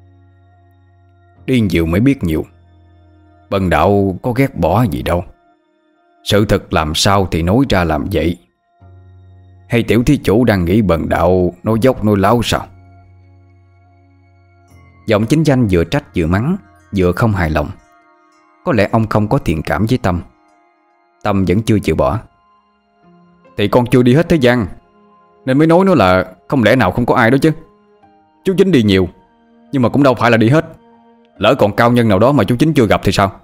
Đi nhiều mới biết nhiều. Bần đạo có ghét bỏ gì đâu. Sự thật làm sao thì nói ra làm vậy. Hay tiểu thí chủ đang nghĩ bần đạo nói dốc nói láo sao? Giọng chính danh vừa trách vừa mắng, vừa không hài lòng. Có lẽ ông không có thiện cảm với Tâm. Tâm vẫn chưa chịu bỏ. Thì con chưa đi hết thế gian, nên mới nói nó là không lẽ nào không có ai đó chứ. Chú Chính đi nhiều, nhưng mà cũng đâu phải là đi hết. Lỡ còn cao nhân nào đó mà chú Chính chưa gặp thì sao?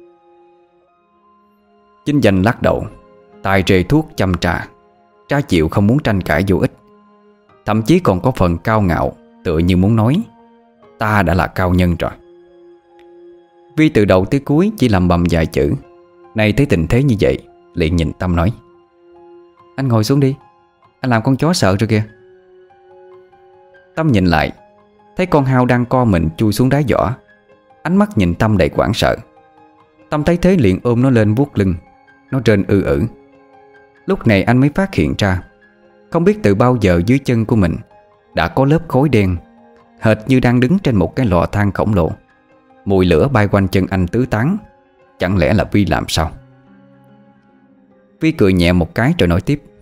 Chính danh lắc đầu, tay rê thuốc châm trà. Tra chịu không muốn tranh cãi vô ích. Thậm chí còn có phần cao ngạo, tựa như muốn nói ta đã là cao nhân rồi. Vi từ đầu tới cuối chỉ lầm bầm vài chữ. Nay thấy tình thế như vậy, liền nhìn Tâm nói: Anh ngồi xuống đi, anh làm con chó sợ rồi kìa. Tâm nhìn lại, thấy con hao đang co mình chui xuống đá giỏ. Ánh mắt nhìn Tâm đầy hoảng sợ. Tâm thấy thế liền ôm nó lên vuốt lưng. Nó rên ư ử. Lúc này anh mới phát hiện ra, không biết từ bao giờ dưới chân của mình đã có lớp khói đen, hệt như đang đứng trên một cái lò than khổng lồ. Mùi lửa bay quanh chân anh tứ tán. Chẳng lẽ là Vi làm sao? Vi cười nhẹ một cái rồi nói tiếp: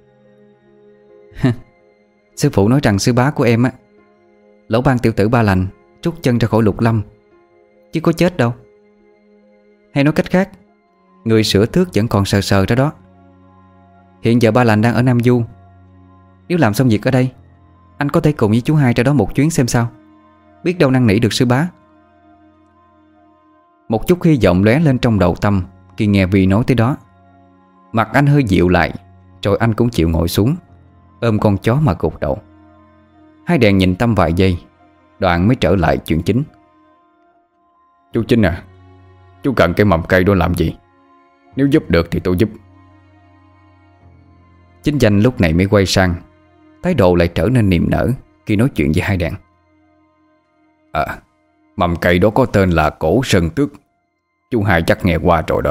Sư phụ nói rằng sư bá của em á, Lỗ Ban tiểu tử Ba Lành trút chân ra khỏi Lục Lâm, chứ có chết đâu. Hay nói cách khác, người sửa thước vẫn còn sờ sờ ra đó. Hiện giờ Ba Lành đang ở Nam Du. Nếu làm xong việc ở đây, anh có thể cùng với chú hai ra đó một chuyến xem sao. Biết đâu năn nỉ được sư bá. Một chút hy vọng lóe lên trong đầu Tâm khi nghe Vi nói tới đó. Mặt anh hơi dịu lại, rồi anh cũng chịu ngồi xuống, ôm con chó mà gục đầu. Hai đèn nhìn Tâm vài giây, đoạn mới trở lại chuyện chính. Chú Chính à, chú cần cái mầm cây đó làm gì? Nếu giúp được thì tôi giúp. Chính danh lúc này mới quay sang, thái độ lại trở nên niềm nở khi nói chuyện với hai đèn. Mầm cây đó có tên là Cổ Sơn Tước. Chú hai chắc nghe qua rồi đó.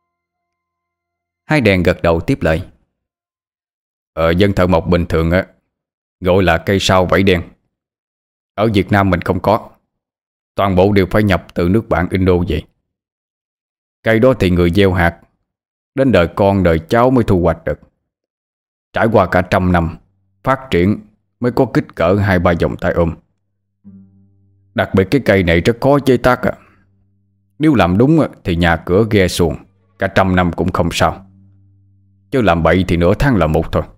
Hai đèn gật đầu tiếp lời. Dân thợ mộc bình thường á gọi là cây sao vảy đen. Ở Việt Nam mình không có. Toàn bộ đều phải nhập từ nước bạn Indo vậy. Cây đó thì người gieo hạt, Đến đời con đời cháu mới thu hoạch được. Trải qua cả 100 năm phát triển mới có kích cỡ 2-3 vòng tay ôm. Đặc biệt cái cây này rất khó chế tác à. Nếu làm đúng thì nhà cửa ghe xuồng cả 100 năm cũng không sao, chứ làm bậy thì nửa tháng là một thôi.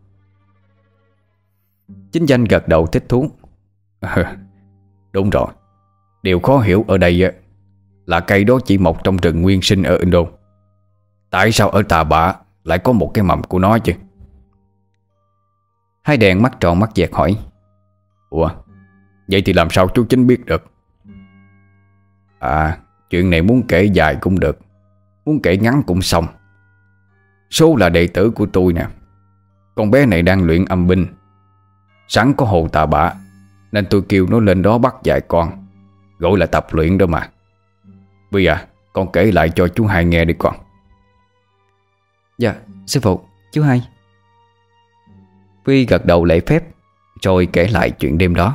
Chính danh gật đầu thích thú. Đúng rồi. Điều khó hiểu ở đây là cây đó chỉ mọc trong rừng nguyên sinh ở Indo. Tại sao ở Tà Bạ lại có một cái mầm của nó chứ? Hai đèn mắt tròn mắt dẹt hỏi. Ủa, vậy thì làm sao chú Chính biết được? À, chuyện này muốn kể dài cũng được, muốn kể ngắn cũng xong. Số là đệ tử của tôi nè. Con bé này đang luyện âm binh. Sẵn có hồ Tà Bạ nên tôi kêu nó lên đó bắt dạy con, gọi là tập luyện đó mà. Bây giờ con kể lại cho chú hai nghe đi con. Dạ sư phụ, chú hai. Vi gật đầu lễ phép rồi kể lại chuyện đêm đó.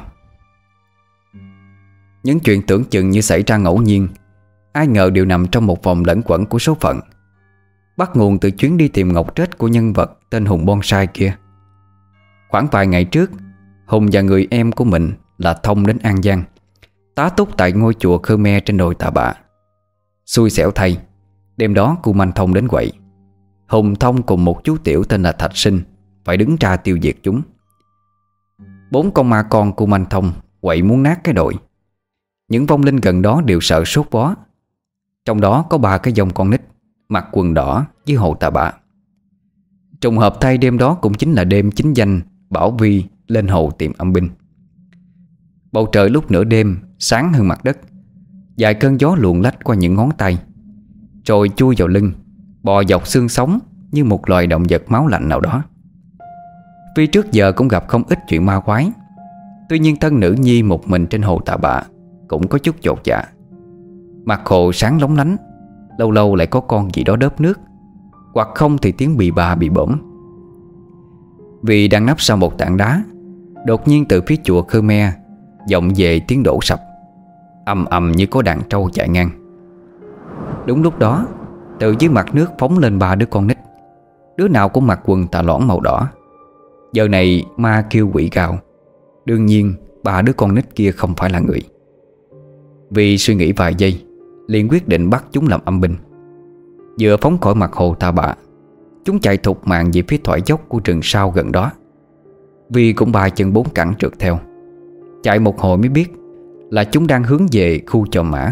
Những chuyện tưởng chừng như xảy ra ngẫu nhiên, ai ngờ đều nằm trong một vòng lẫn quẩn của số phận, bắt nguồn từ chuyến đi tìm ngọc trết của nhân vật tên Hùng Bonsai kia. Khoảng vài ngày trước, Hùng và người em của mình là Thông đến An Giang, tá túc tại ngôi chùa Khmer trên đồi Tà Bạ. Xui xẻo thay, đêm đó cô Manh Thông đến quậy. Hùng, Thông cùng một chú tiểu tên là Thạch Sinh phải đứng ra tiêu diệt chúng. 4 con ma con của Manh Thông quậy muốn nát cái đội. Những vong linh gần đó đều sợ sốt vó. Trong đó có 3 cái dòng con nít mặc quần đỏ với hồ Tà Bạ. Trùng hợp thay đêm đó cũng chính là đêm chính danh bảo Vi lên hồ tìm âm binh. Bầu trời lúc nửa đêm sáng hơn mặt đất. Vài cơn gió luồn lách qua những ngón tay, rồi chui vào lưng, bò dọc xương sống như một loài động vật máu lạnh nào đó. Vi trước giờ cũng gặp không ít chuyện ma quái. Tuy nhiên thân nữ nhi một mình trên hồ Tà Bạ cũng có chút chột dạ. Mặt hồ sáng lóng lánh, lâu lâu lại có con gì đó đớp nước, hoặc không thì tiếng bì bà bị bõm. Vì đang nấp sau một tảng đá, đột nhiên từ phía chùa Khmer vọng về tiếng đổ sập, ầm ầm như có đàn trâu chạy ngang. Đúng lúc đó, từ dưới mặt nước phóng lên 3 đứa con nít, đứa nào cũng mặc quần tà lõn màu đỏ. Giờ này ma kêu quỷ gào. Đương nhiên 3 đứa con nít kia không phải là người. Vì suy nghĩ vài giây, liền quyết định bắt chúng làm âm binh. Vừa phóng khỏi mặt hồ Tà Bạ, chúng chạy thục mạng về phía thoải dốc của rừng sau gần đó. Vì cũng 3 chân 4 cẳng trượt theo. Chạy một hồi mới biết là chúng đang hướng về khu Chòm Mã.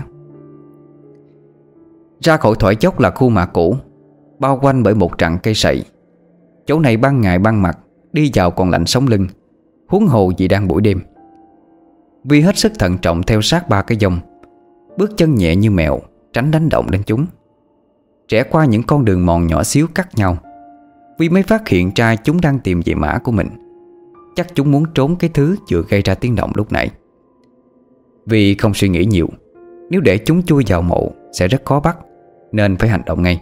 Ra khỏi thoải dốc là khu mả cũ, bao quanh bởi một rặng cây sậy. Chỗ này ban ngày ban mặt đi vào còn lạnh sống lưng, huống hồ vì đang buổi đêm. Vi hết sức thận trọng theo sát 3 cái dòng, bước chân nhẹ như mèo, tránh đánh động đến chúng. Rẽ qua những con đường mòn nhỏ xíu cắt nhau, Vi mới phát hiện ra chúng đang tìm về mã của mình. Chắc chúng muốn trốn cái thứ vừa gây ra tiếng động lúc nãy. Vi không suy nghĩ nhiều, nếu để chúng chui vào mộ sẽ rất khó bắt, nên phải hành động ngay.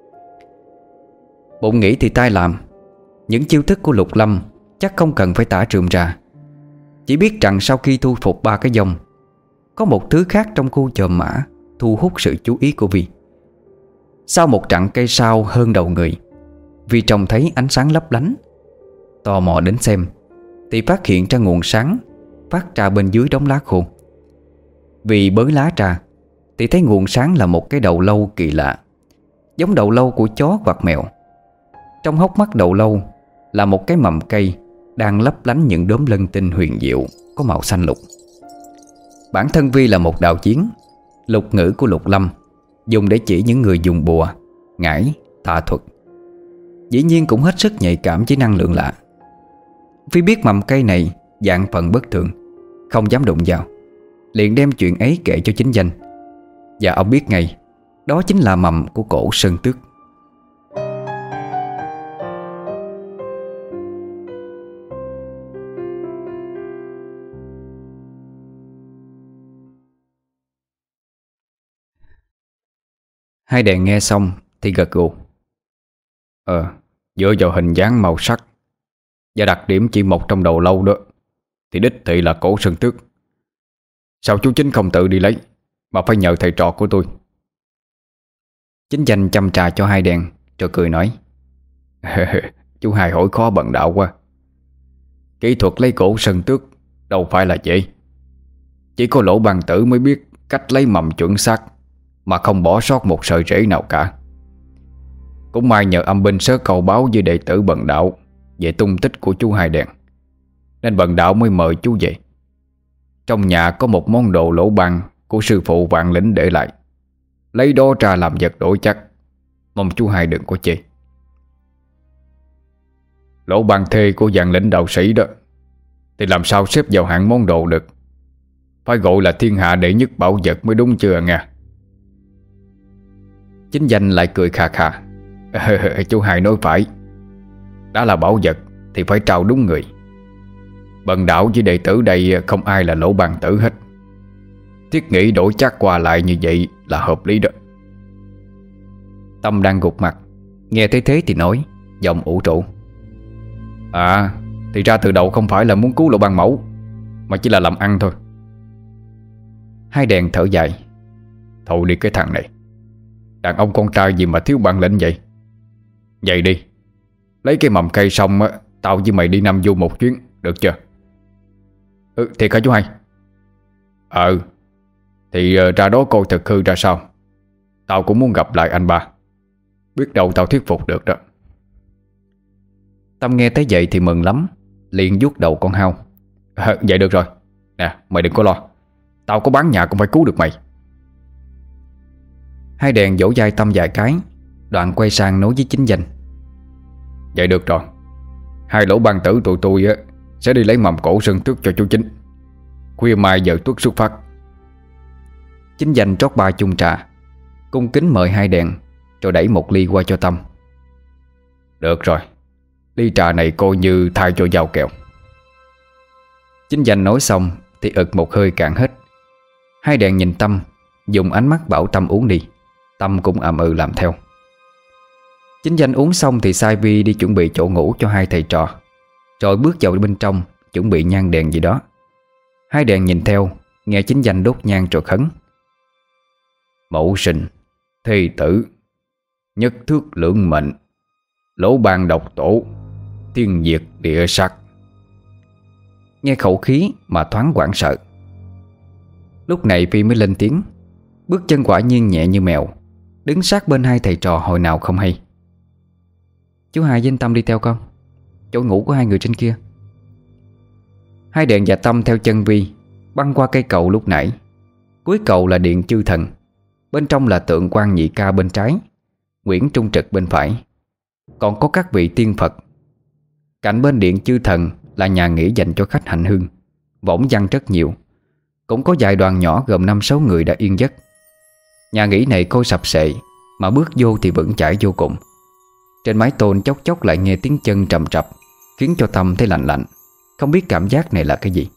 Bụng nghĩ thì tai làm. Những chiêu thức của Lục Lâm chắc không cần phải tả rườm ra. Chỉ biết rằng sau khi thu phục 3 cái dòng, có một thứ khác trong khu Chòm Mã thu hút sự chú ý của Vi. Sau một rặng cây sao hơn đầu người, Vi trông thấy ánh sáng lấp lánh. Tò mò đến xem thì phát hiện ra nguồn sáng phát ra bên dưới đống lá khô. Vi bới lá ra thì thấy nguồn sáng là một cái đầu lâu kỳ lạ, giống đầu lâu của chó hoặc mèo. Trong hốc mắt đầu lâu là một cái mầm cây đang lấp lánh những đốm lân tinh huyền diệu có màu xanh lục. Bản thân Vi là một đạo chiến, lục ngữ của Lục Lâm dùng để chỉ những người dùng bùa, ngải, tà thuật. Dĩ nhiên cũng hết sức nhạy cảm với năng lượng lạ. Vi biết mầm cây này dạng phần bất thường, không dám đụng vào, liền đem chuyện ấy kể cho chính danh. Và ông biết ngay đó chính là mầm của cổ Sơn Tước. Hai đèn nghe xong thì gật gù. Dựa vào hình dáng màu sắc và đặc điểm chỉ một trong đầu lâu đó thì đích thị là cổ Sơn Tước. Sao chú Chính không tự đi lấy mà phải nhờ thầy trò của tôi? Chính danh chăm trà cho hai đèn rồi cười nói: Chú hai hỏi khó bần đạo quá. Kỹ thuật lấy cổ sân tước đâu phải là dễ. Chỉ có Lỗ Ban Tử mới biết cách lấy mầm chuẩn xác mà không bỏ sót một sợi rễ nào cả. Cũng may nhờ âm binh sớ cầu báo với đệ tử bần đạo về tung tích của chú Hai Đèn, nên bần đạo mới mời chú về. Trong nhà có một món đồ lỗ ban của sư phụ Vạn Lĩnh để lại, lấy đó ra làm vật đổi chắc. Mong chú hai đừng có chê. Lỗ ban thê của Vạn Lĩnh đạo sĩ đó thì làm sao xếp vào hạng món đồ được. Phải gọi là thiên hạ đệ nhất bảo vật mới đúng chưa nghe? Chính danh lại cười khà khà: Chú hai nói phải. Đã là bảo vật thì phải trao đúng người. Bần đạo với đệ tử đây không ai là Lỗ Ban Tử hết. Thiết nghĩ đổi chắc qua lại như vậy là hợp lý đó. Tâm đang gục mặt, nghe thấy thế thì nói, giọng ủ rũ: Thì ra từ đầu không phải là muốn cứu Lỗ Ban Mẫu, mà chỉ là làm ăn thôi. Hai Đèn thở dài: Thôi đi cái thằng này, đàn ông con trai gì mà thiếu bản lĩnh vậy. Vậy đi, lấy cái mầm cây xong á, tao với mày đi Nam Du một chuyến, được chưa? Thiệt hả chú hai? Thì ra đó coi thực hư ra sao. Tao cũng muốn gặp lại anh ba, biết đâu tao thuyết phục được đó. Tâm nghe thấy vậy thì mừng lắm, liền vuốt đầu con hao: Vậy được rồi. Nè mày đừng có lo, tao có bán nhà cũng phải cứu được mày. Hai Đèn vỗ vai Tâm vài cái, đoạn quay sang nói với Chính Danh: Vậy được rồi, hai Lỗ Ban Tử tụi tôi á sẽ đi lấy mầm cổ sơn tước cho chú Chính. Khuya mai giờ tuất xuất phát. Chính Danh trót 3 chung trà, cung kính mời Hai Đèn, rồi đẩy một ly qua cho Tâm. Được rồi, ly trà này coi như thay cho dao kẹo. Chính Danh nói xong thì ực một hơi cạn hết. Hai Đèn nhìn Tâm, dùng ánh mắt bảo Tâm uống đi. Tâm cũng làm theo. Chính Danh uống xong thì sai Vi đi chuẩn bị chỗ ngủ cho hai thầy trò, rồi bước vào bên trong chuẩn bị nhang đèn gì đó. Hai Đèn nhìn theo, nghe Chính Danh đốt nhang rồi khấn: Mẫu sinh, thê tử, nhất thước lưỡng mệnh, Lỗ Ban độc tổ, thiên diệt địa sát. Nghe khẩu khí mà thoáng hoảng sợ. Lúc này Vi mới lên tiếng, bước chân quả nhiên nhẹ như mèo, đứng sát bên hai thầy trò hồi nào không hay. Chú Hai với anh Tâm đi theo con, chỗ ngủ của hai người trên kia. Hai Đèn và Tâm theo chân Vi băng qua cây cầu lúc nãy. Cuối cầu là điện chư thần, bên trong là tượng Quan Nhị Ca bên trái, Nguyễn Trung Trực bên phải, còn có các vị tiên Phật. Cạnh bên điện chư thần là nhà nghỉ dành cho khách hành hương, võng văn rất nhiều. Cũng có vài đoàn nhỏ gồm 5-6 người đã yên giấc. Nhà nghỉ này coi sập sệ, mà bước vô thì vững chãi vô cùng. Trên mái tôn chốc chốc lại nghe tiếng chân trầm trập, khiến cho Tâm thấy lạnh lạnh, không biết cảm giác này là cái gì.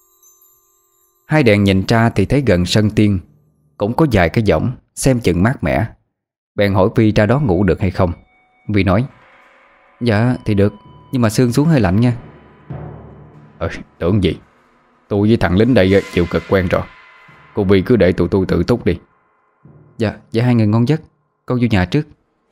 Hai Đèn nhìn ra thì thấy gần sân tiên cũng có vài cái võng, xem chừng mát mẻ. Bèn hỏi Vi ra đó ngủ được hay không. Vi nói: Dạ thì được, nhưng mà sương xuống hơi lạnh nha. Tưởng gì, tôi với thằng lính đây chịu cực quen rồi. Cô Vi cứ để tụi tôi tự túc đi. Dạ hai người ngon giấc, con vô nhà trước.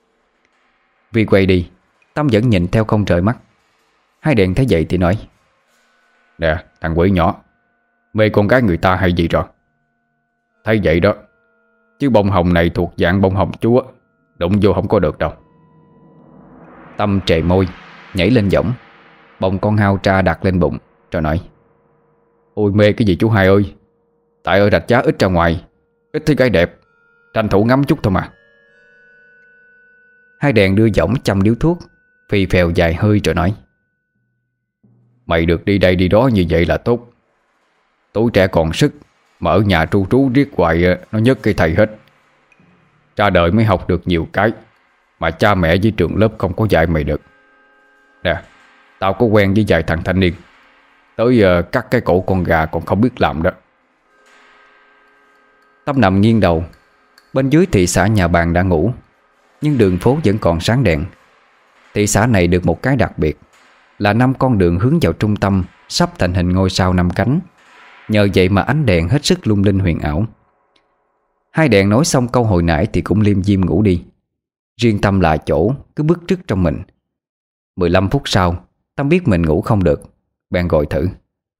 Vi quay đi, Tâm vẫn nhìn theo không rời mắt. Hai Đèn thấy vậy thì nói: Nè thằng quỷ nhỏ, mê con gái người ta hay gì rồi? Thấy vậy đó, chứ bông hồng này thuộc dạng bông hồng chúa, đụng vô không có được đâu. Tâm trề môi, nhảy lên võng, bồng con hao tra đặt lên bụng, rồi nói: Ôi mê cái gì chú Hai ơi, tại ở rạch giá ít ra ngoài, ít thấy gái đẹp, tranh thủ ngắm chút thôi mà. Hai Đèn đưa võng châm điếu thuốc, phì phèo vài hơi rồi nói: Mày được đi đây đi đó như vậy là tốt. Tuổi trẻ còn sức mà ở nhà tru trú riết hoài nó nhất cây thầy hết. Ra đời mới học được nhiều cái mà cha mẹ với trường lớp không có dạy mày được. Nè, tao có quen với vài thằng thanh niên tới cắt cái cổ con gà còn không biết làm đó. Tâm nằm nghiêng đầu. Bên dưới thị xã nhà bàn đã ngủ, nhưng đường phố vẫn còn sáng đèn. Thị xã này được một cái đặc biệt là 5 con đường hướng vào trung tâm sắp thành hình ngôi sao 5 cánh. Nhờ vậy mà ánh đèn hết sức lung linh huyền ảo. Hai Đèn nói xong câu hồi nãy thì cũng liêm diêm ngủ đi. Riêng Tâm là chỗ cứ bứt rứt trong mình. 15 phút sau, Tâm biết mình ngủ không được, bèn gọi thử.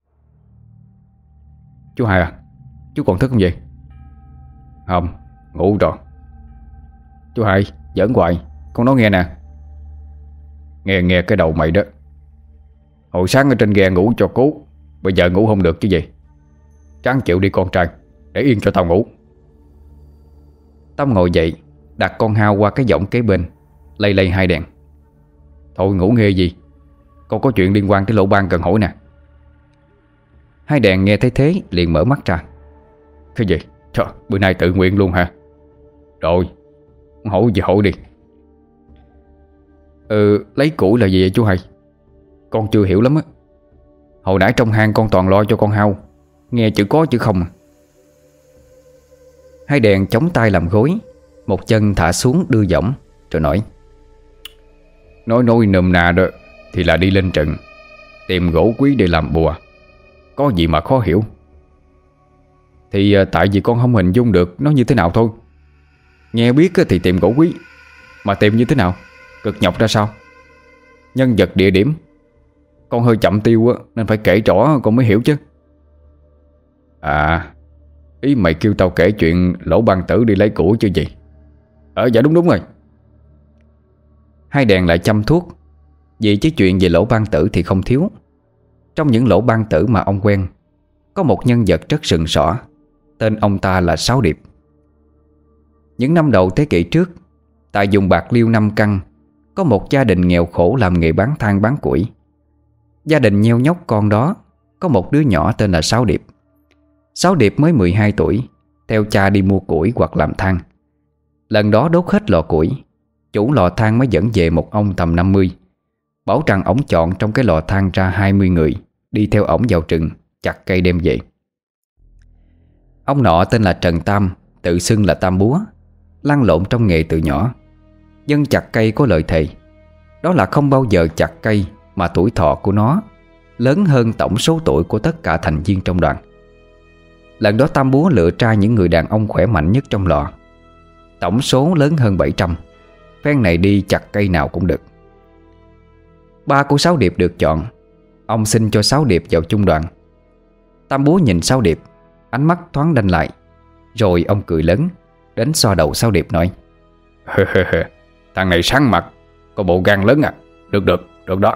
Chú Hai à, chú còn thức không vậy? Không, ngủ rồi. Chú Hai, giỡn hoài, con nói nghe nè. Nghe cái đầu mày đó. Hồi sáng ở trên ghe ngủ cho cố, bây giờ ngủ không được chứ gì. Ráng chịu đi con trai, để yên cho tao ngủ. Tâm ngồi dậy, đặt con hao qua cái võng kế bên, lay lay hai đèn. Thôi ngủ nghe gì, con có chuyện liên quan tới lỗ ban cần hỏi nè. Hai đèn nghe thấy thế liền mở mắt ra. Cái gì? Trời, bữa nay tự nguyện luôn hả? Rồi, hỏi gì hỏi đi. Lấy củi là gì vậy chú Hai? Con chưa hiểu lắm á. Hồi nãy trong hang con toàn lo cho con hao, nghe chữ có chữ không à. Hai đèn chống tay làm gối, một chân thả xuống đưa võng, rồi nói. Nói nôm na đó thì là đi lên trận tìm gỗ quý để làm bùa. Có gì mà khó hiểu. Thì tại vì con không hình dung được nó như thế nào thôi. Nghe biết thì tìm gỗ quý, mà tìm như thế nào, cực nhọc ra sao, nhân vật địa điểm, con hơi chậm tiêu nên phải kể rõ con mới hiểu chứ. À, ý mày kêu tao kể chuyện Lỗ Ban Tử đi lấy củi chứ gì? Dạ đúng rồi. Hai đèn lại chăm thuốc, vì chứ chuyện về Lỗ Ban Tử thì không thiếu. Trong những Lỗ Ban Tử mà ông quen, có một nhân vật rất sừng sỏ, tên ông ta là Sáu Điệp. Những năm đầu thế kỷ trước, tại vùng Bạc Liêu Nam Căn, có một gia đình nghèo khổ làm nghề bán than bán củi. Gia đình nheo nhóc con đó có một đứa nhỏ tên là Sáu Điệp. Sáu Điệp mới 12 tuổi, theo cha đi mua củi hoặc làm than. Lần đó đốt hết lò củi, chủ lò than mới dẫn về một ông tầm 50, bảo rằng ổng chọn trong cái lò than ra 20 người đi theo ổng vào rừng chặt cây đem về. Ông nọ tên là Trần Tam, tự xưng là Tam Búa, lăn lộn trong nghề từ nhỏ. Dân chặt cây có lời thề, đó là không bao giờ chặt cây mà tuổi thọ của nó lớn hơn tổng số tuổi của tất cả thành viên trong đoàn. Lần đó Tam Búa lựa ra những người đàn ông khỏe mạnh nhất trong lò, tổng số lớn hơn 700. Phen này đi chặt cây nào cũng được. Ba của Sáu Điệp được chọn, ông xin cho Sáu Điệp vào chung đoàn. Tam Búa nhìn Sáu Điệp, ánh mắt thoáng đanh lại, rồi ông cười lớn, đến xoa đầu Sáu Điệp nói. Thằng này sáng mặt, có bộ gan lớn à. Được đó.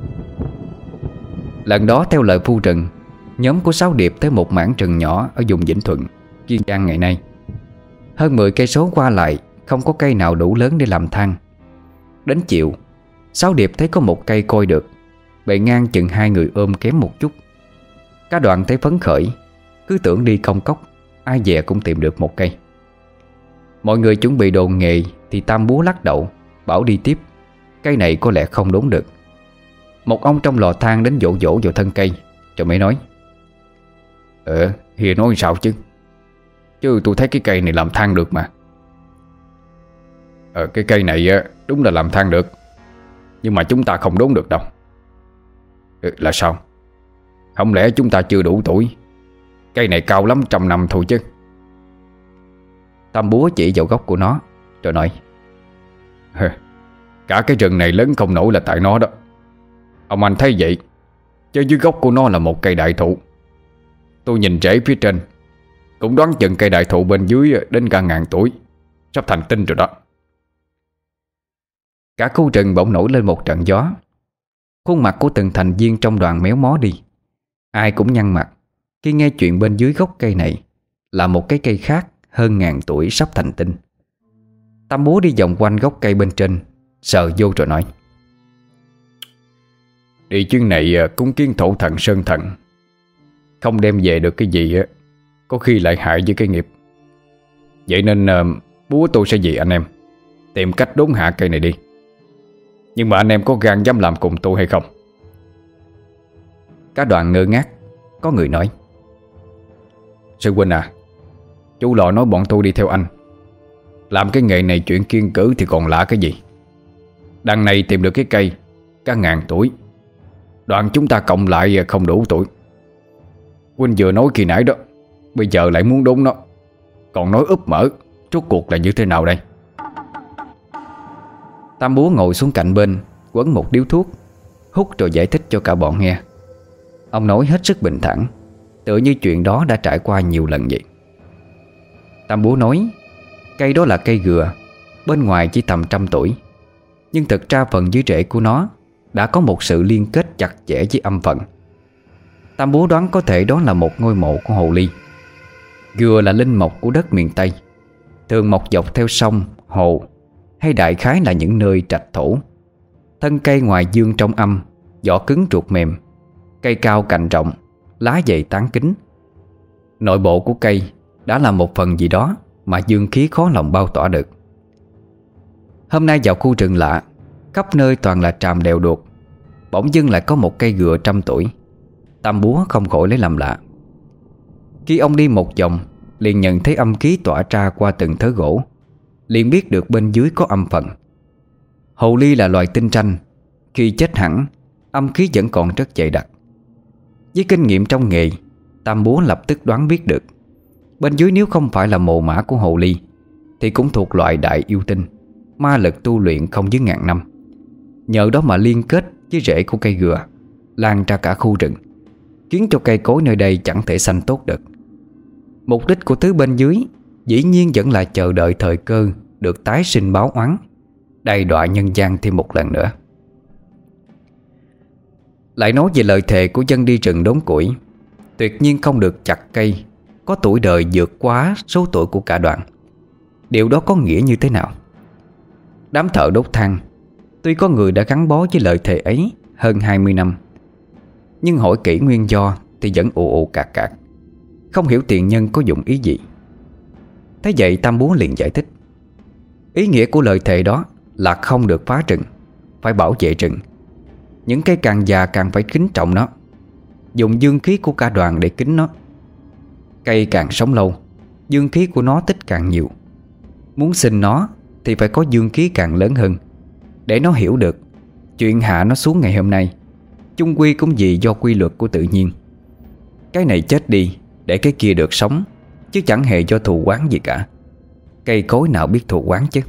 Lần đó theo lời phu rừng, nhóm của Sáu Điệp tới một mảng rừng nhỏ ở vùng Vĩnh Thuận, Kiên Giang ngày nay. Hơn 10 cây số qua lại, không có cây nào đủ lớn để làm than. Đến chiều, Sáu Điệp thấy có một cây coi được, bề ngang chừng 2 người ôm kém một chút. Cả đoàn thấy phấn khởi, cứ tưởng đi công cốc, ai dè cũng tìm được một cây. Mọi người chuẩn bị đồ nghề thì Tam Búa lắc đầu, bảo đi tiếp, cây này có lẽ không đốn được. Một ông trong lò than đến dỗ vào thân cây, rồi mới nói. Hiền nói sao chứ tôi thấy cái cây này làm than được mà. Cái cây này đúng là làm than được, nhưng mà chúng ta không đốn được đâu. Là sao? Không lẽ chúng ta chưa đủ tuổi? Cây này cao lắm 100 năm thôi chứ. Tam Búa chỉ vào gốc của nó, rồi nói. Cả cái rừng này lớn không nổi là tại nó đó. Ông anh thấy vậy, chứ dưới gốc của nó là một cây đại thụ. Tôi nhìn rễ phía trên, cũng đoán chừng cây đại thụ bên dưới đến cả 1000 tuổi, sắp thành tinh rồi đó. Cả khu rừng bỗng nổi lên một trận gió. Khuôn mặt của từng thành viên trong đoàn méo mó đi. Ai cũng nhăn mặt khi nghe chuyện bên dưới gốc cây này là một cái cây khác hơn 1000 tuổi sắp thành tinh. Tam Búa đi vòng quanh gốc cây bên trên, sờ vô rồi nói. Đi chuyến này cúng kiến thổ thần sơn thần, không đem về được cái gì có khi lại hại với cái nghiệp. Vậy nên búa tôi sẽ vì anh em tìm cách đốn hạ cây này đi. Nhưng mà anh em có gan dám làm cùng tôi hay không? Cả đoàn ngơ ngác. Có người nói. Sư huynh à, chú Lò nói bọn tôi đi theo anh. Làm cái nghề này chuyện kiêng cữ thì còn lạ cái gì. Đằng này tìm được cái cây cả 1000 tuổi, đoàn chúng ta cộng lại không đủ tuổi. Huynh vừa nói khi nãy đó, bây giờ lại muốn đốn nó, còn nói úp mở, rốt cuộc là như thế nào đây? Tam Búa ngồi xuống cạnh bên, quấn một điếu thuốc, hút rồi giải thích cho cả bọn nghe. Ông nói hết sức bình thản, tựa như chuyện đó đã trải qua nhiều lần vậy. Tam Búa nói cây đó là cây gừa, bên ngoài chỉ tầm 100 tuổi, nhưng thực ra phần dưới rễ của nó đã có một sự liên kết chặt chẽ với âm phần. Tam Búa đoán có thể đó là một ngôi mộ của hồ ly. Gừa là linh mộc của đất miền Tây, thường mọc dọc theo sông, hồ, hay đại khái là những nơi trạch thổ. Thân cây ngoài dương trong âm, vỏ cứng ruột mềm, cây cao cành rộng, lá dày tán kính. Nội bộ của cây đã là một phần gì đó mà dương khí khó lòng bao tỏa được. Hôm nay vào khu rừng lạ, khắp nơi toàn là tràm đèo đuột, bỗng dưng lại có một cây gừa 100 tuổi. Tam Búa không khỏi lấy làm lạ. Khi ông đi một vòng, liền nhận thấy âm khí tỏa ra qua từng thớ gỗ, liền biết được bên dưới có âm phần. Hồ ly là loài tinh tranh, khi chết hẳn, âm khí vẫn còn rất dày đặc. Với kinh nghiệm trong nghề, Tam Búa lập tức đoán biết được bên dưới nếu không phải là mồ mả của hồ ly thì cũng thuộc loại đại yêu tinh, ma lực tu luyện không dưới 1000 năm. Nhờ đó mà liên kết với rễ của cây gừa, lan ra cả khu rừng, khiến cho cây cối nơi đây chẳng thể xanh tốt được. Mục đích của thứ bên dưới dĩ nhiên vẫn là chờ đợi thời cơ được tái sinh báo oán, đầy đọa nhân gian thêm một lần nữa. Lại nói về lời thề của dân đi rừng đốn củi, tuyệt nhiên không được chặt cây có tuổi đời vượt quá số tuổi của cả đoàn. Điều đó có nghĩa như thế nào? Đám thợ đốt than, tuy có người đã gắn bó với lời thề ấy hơn 20 năm, nhưng hỏi kỹ nguyên do thì vẫn ù ù cạc cạc, không hiểu tiền nhân có dụng ý gì. Thế vậy Tam Búa liền giải thích. Ý nghĩa của lời thề đó là không được phá rừng, phải bảo vệ rừng. Những cây càng già càng phải kính trọng nó, dùng dương khí của cả đoàn để kính nó. Cây càng sống lâu, dương khí của nó tích càng nhiều. Muốn sinh nó thì phải có dương khí càng lớn hơn, để nó hiểu được chuyện hạ nó xuống ngày hôm nay chung quy cũng vì do quy luật của tự nhiên. Cái này chết đi để cái kia được sống, chứ chẳng hề do thù oán gì cả. Cây cối nào biết thù oán chứ.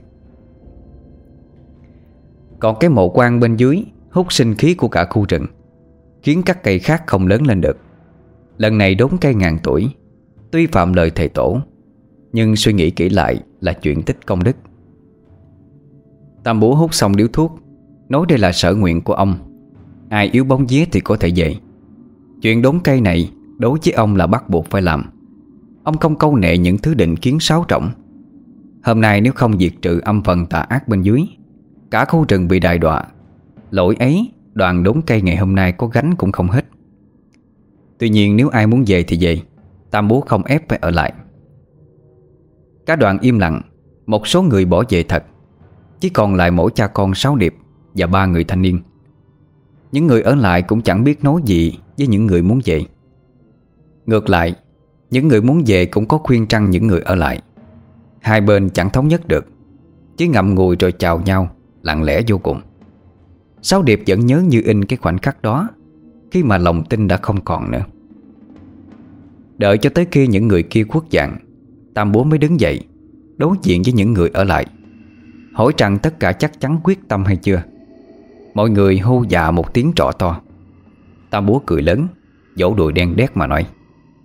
Còn cái mộ quan bên dưới hút sinh khí của cả khu rừng, khiến các cây khác không lớn lên được. Lần này đốn cây 1000 tuổi, tuy phạm lời thầy tổ, nhưng suy nghĩ kỹ lại là chuyện tích công đức. Tam Búa hút xong điếu thuốc, nói đây là sở nguyện của ông. Ai yếu bóng vía thì có thể về. Chuyện đốn cây này đối với ông là bắt buộc phải làm. Ông không câu nệ những thứ định kiến sáo rỗng. Hôm nay nếu không diệt trừ âm phần tà ác bên dưới, cả khu rừng bị đại đọa. Lỗi ấy đoàn đốn cây ngày hôm nay có gánh cũng không hết. Tuy nhiên nếu ai muốn về thì về, Tam Búa không ép phải ở lại. Cả đoàn im lặng. Một số người bỏ về thật, chỉ còn lại mỗi cha con Sáu Điệp và 3 người thanh niên. Những người ở lại cũng chẳng biết nói gì với những người muốn về. Ngược lại, những người muốn về cũng có khuyên trăn những người ở lại. Hai bên chẳng thống nhất được, chỉ ngậm ngùi rồi chào nhau, lặng lẽ vô cùng. Sáu Điệp vẫn nhớ như in cái khoảnh khắc đó, khi mà lòng tin đã không còn nữa. Đợi cho tới khi những người kia khuất dạng, Tam Búa mới đứng dậy, đối diện với những người ở lại, hỏi rằng tất cả chắc chắn quyết tâm hay chưa. Mọi người hô dạ một tiếng trọ to. Tam Búa cười lớn, vỗ đùi đen đét mà nói: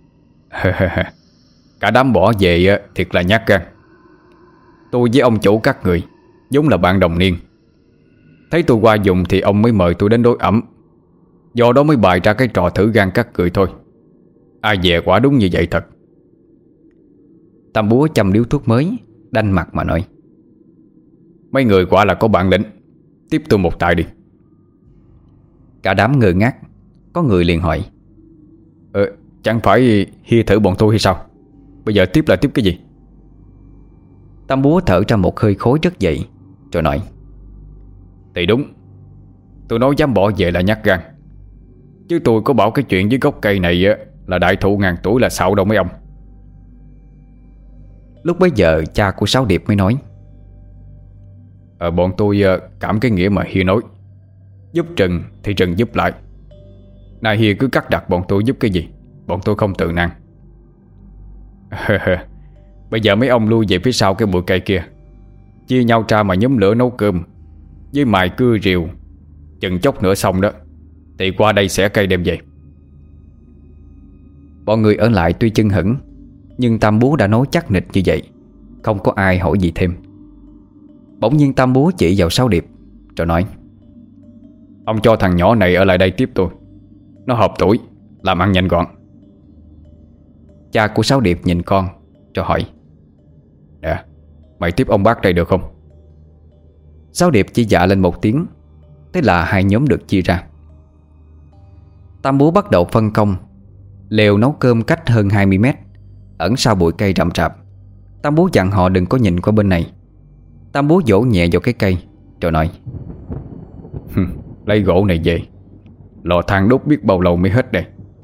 Cả đám bỏ về thiệt là nhát gan. Tôi với ông chủ các người vốn là bạn đồng niên. Thấy tôi qua dùng thì ông mới mời tôi đến đối ẩm, do đó mới bày ra cái trò thử gan các người thôi. Ai về quả đúng như vậy thật. Tam Búa châm điếu thuốc mới, đanh mặt mà nói: Mấy người quả là có bản lĩnh, tiếp tôi một tay đi. Cả đám ngơ ngác. Có người liền hỏi: Chẳng phải hia thử bọn tôi hay sao? Bây giờ tiếp là tiếp cái gì? Tam Búa thở ra một hơi khối rất dậy, rồi nói: Thì đúng, tôi nói dám bỏ về là nhát gan, chứ tôi có bảo cái chuyện với gốc cây này là đại thụ 1000 tuổi là xạo đâu mấy ông. Lúc bấy giờ cha của Sáu Điệp mới nói: Bọn tôi cảm cái nghĩa mà Hia nói, giúp rừng thì rừng giúp lại. Nay Hia cứ cắt đặt bọn tôi giúp cái gì, bọn tôi không tự năng. Bây giờ mấy ông lui về phía sau cái bụi cây kia, chia nhau ra mà nhóm lửa nấu cơm, với mài cưa rìu. Chừng chốc nữa xong đó thì qua đây xẻ cây đem về. Bọn người ở lại tuy chưng hửng, nhưng Tam Búa đã nói chắc nịch như vậy, không có ai hỏi gì thêm. Bỗng nhiên Tam Búa chỉ vào Sáu Điệp rồi nói: Ông cho thằng nhỏ này ở lại đây tiếp tôi. Nó hợp tuổi, làm ăn nhanh gọn. Cha của Sáu Điệp nhìn con rồi hỏi: Nè, mày tiếp ông bác đây được không? Sáu Điệp chỉ dạ lên một tiếng. Thế là hai nhóm được chia ra. Tam Búa bắt đầu phân công. Lều nấu cơm cách hơn 20 mét, ẩn sau bụi cây rậm rạp. Tam Búa dặn họ đừng có nhìn qua bên này. Tam Búa vỗ nhẹ vào cái cây rồi nói: Lấy gỗ này về, lò than đốt biết bao lâu mới hết đây.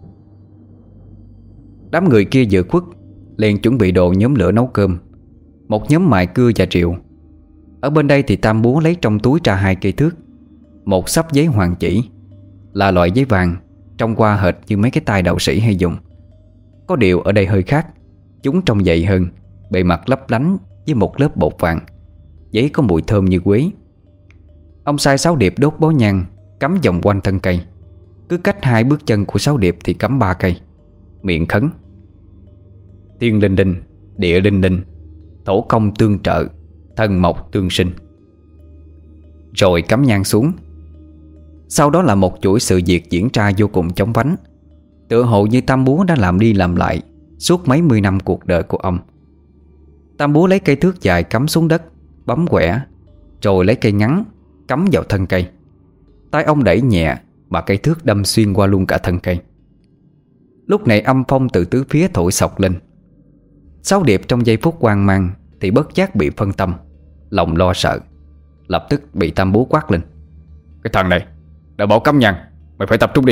Đám người kia vừa khuất liền chuẩn bị đồ nhóm lửa nấu cơm. Một nhóm mài cưa và rìu. Ở bên đây thì Tam Búa lấy trong túi ra 2 cây thước, một xấp giấy hoàng chỉ, là loại giấy vàng, trông qua hệt như mấy cái tai đạo sĩ hay dùng. Có điều ở đây hơi khác. Chúng trông dày hơn, bề mặt lấp lánh với một lớp bột vàng. Giấy có mùi thơm như quế. Ông sai Sáu Điệp đốt bó nhang, cắm vòng quanh thân cây. Cứ cách 2 bước chân của Sáu Điệp thì cắm 3 cây. Miệng khấn: Thiên linh linh, địa linh linh, thổ công tương trợ, thần mộc tương sinh. Rồi cắm nhang xuống. Sau đó là một chuỗi sự việc diễn ra vô cùng chóng vánh, tựa hồ như Tam Búa đã làm đi làm lại suốt mấy mươi năm cuộc đời của ông. Tam Búa lấy cây thước dài cắm xuống đất, bấm quẻ, rồi lấy cây ngắn cắm vào thân cây. Tay ông đẩy nhẹ mà cây thước đâm xuyên qua luôn cả thân cây. Lúc này âm phong từ tứ phía thổi sộc lên. Sáu Điệp trong giây phút hoang mang thì bất giác bị phân tâm, lòng lo sợ, lập tức bị Tam Búa quát lên: Cái thằng này, đã bỏ cắm nhang, mày phải tập trung đi.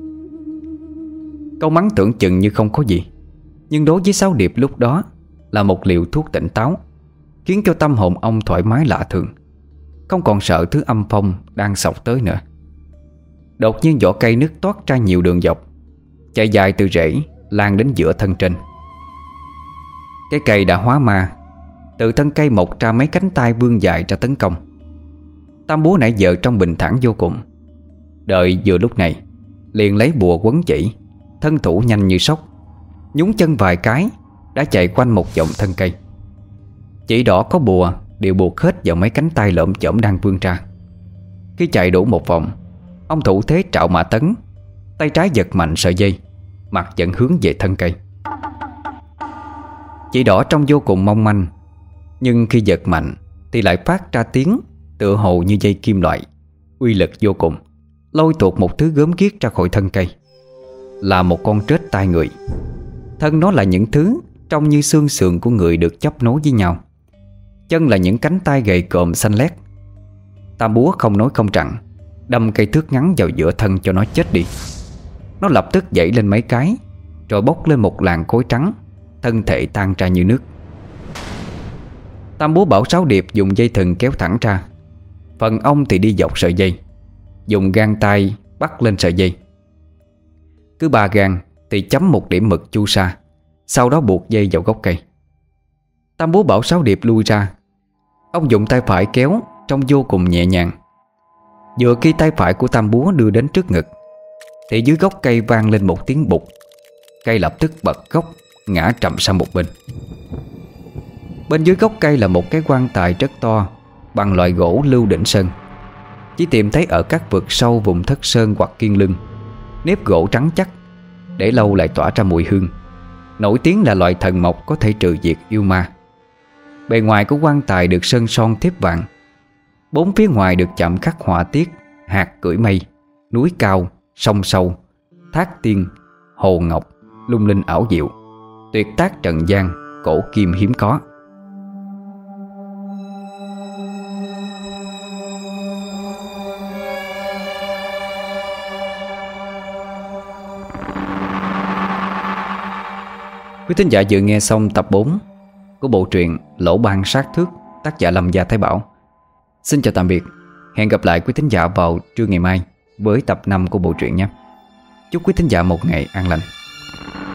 Câu mắng tưởng chừng như không có gì, nhưng đối với Sáu Điệp lúc đó là một liều thuốc tỉnh táo, khiến cho tâm hồn ông thoải mái lạ thường, không còn sợ thứ âm phong đang xộc tới nữa. Đột nhiên vỏ cây nứt toát ra nhiều đường dọc, chạy dài từ rễ lan đến giữa thân trên. Cái cây đã hóa ma. Từ thân cây mọc ra mấy cánh tay vươn dài ra tấn công. Tam Búa nãy giờ trong bình thản vô cùng, đợi vừa lúc này liền lấy bùa quấn chỉ, thân thủ nhanh như sóc, nhúng chân vài cái đã chạy quanh một vòng thân cây. Chỉ đỏ có bùa đều buộc hết vào mấy cánh tay lởm chởm đang vươn ra. Khi chạy đủ một vòng, ông thủ thế trạo mã tấn, tay trái giật mạnh sợi dây, mặt dẫn hướng về thân cây. Chỉ đỏ trông vô cùng mong manh, nhưng khi giật mạnh thì lại phát ra tiếng tựa hồ như dây kim loại, uy lực vô cùng, lôi tuột một thứ gớm ghiếc ra khỏi thân cây. Là một con trết tai người. Thân nó là những thứ trông như xương sườn của người được chấp nối với nhau. Chân là những cánh tay gầy cộm xanh lét. Tam Búa không nói không rằng, đâm cây thước ngắn vào giữa thân cho nó chết đi. Nó lập tức dậy lên mấy cái, rồi bốc lên một làn khói trắng, thân thể tan ra như nước. Tam Búa bảo Sáu Điệp dùng dây thừng kéo thẳng ra, phần ông thì đi dọc sợi dây, dùng gang tay bắt lên sợi dây. Cứ 3 gang thì chấm một điểm mực chu sa, sau đó buộc dây vào gốc cây. Tam Búa bảo Sáu Điệp lui ra. Ông dùng tay phải kéo trông vô cùng nhẹ nhàng. Vừa khi tay phải của Tam Búa đưa đến trước ngực thì dưới gốc cây vang lên một tiếng bụt. Cây lập tức bật gốc, ngã trầm sang một bên. Bên dưới gốc cây là một cái quan tài rất to, bằng loại gỗ lưu đỉnh sơn. Chỉ tìm thấy ở các vực sâu vùng thất sơn hoặc kiên lưng. Nếp gỗ trắng chắc, để lâu lại tỏa ra mùi hương. Nổi tiếng là loại thần mộc có thể trừ diệt yêu ma. Bề ngoài của quan tài được sơn son thiếp vàng. 4 phía ngoài được chạm khắc họa tiết hạt cưỡi mây, núi cao, sông sâu, thác tiên, hồ ngọc, lung linh ảo diệu, tuyệt tác trần gian, cổ kim hiếm có. Quý thính giả vừa nghe xong tập 4 của bộ truyện Lỗ Ban Sát Thước, tác giả Lâm Gia Thái Bảo. Xin chào tạm biệt. Hẹn gặp lại quý thính giả vào trưa ngày mai với tập 5 của bộ truyện nhé. Chúc quý thính giả một ngày an lành.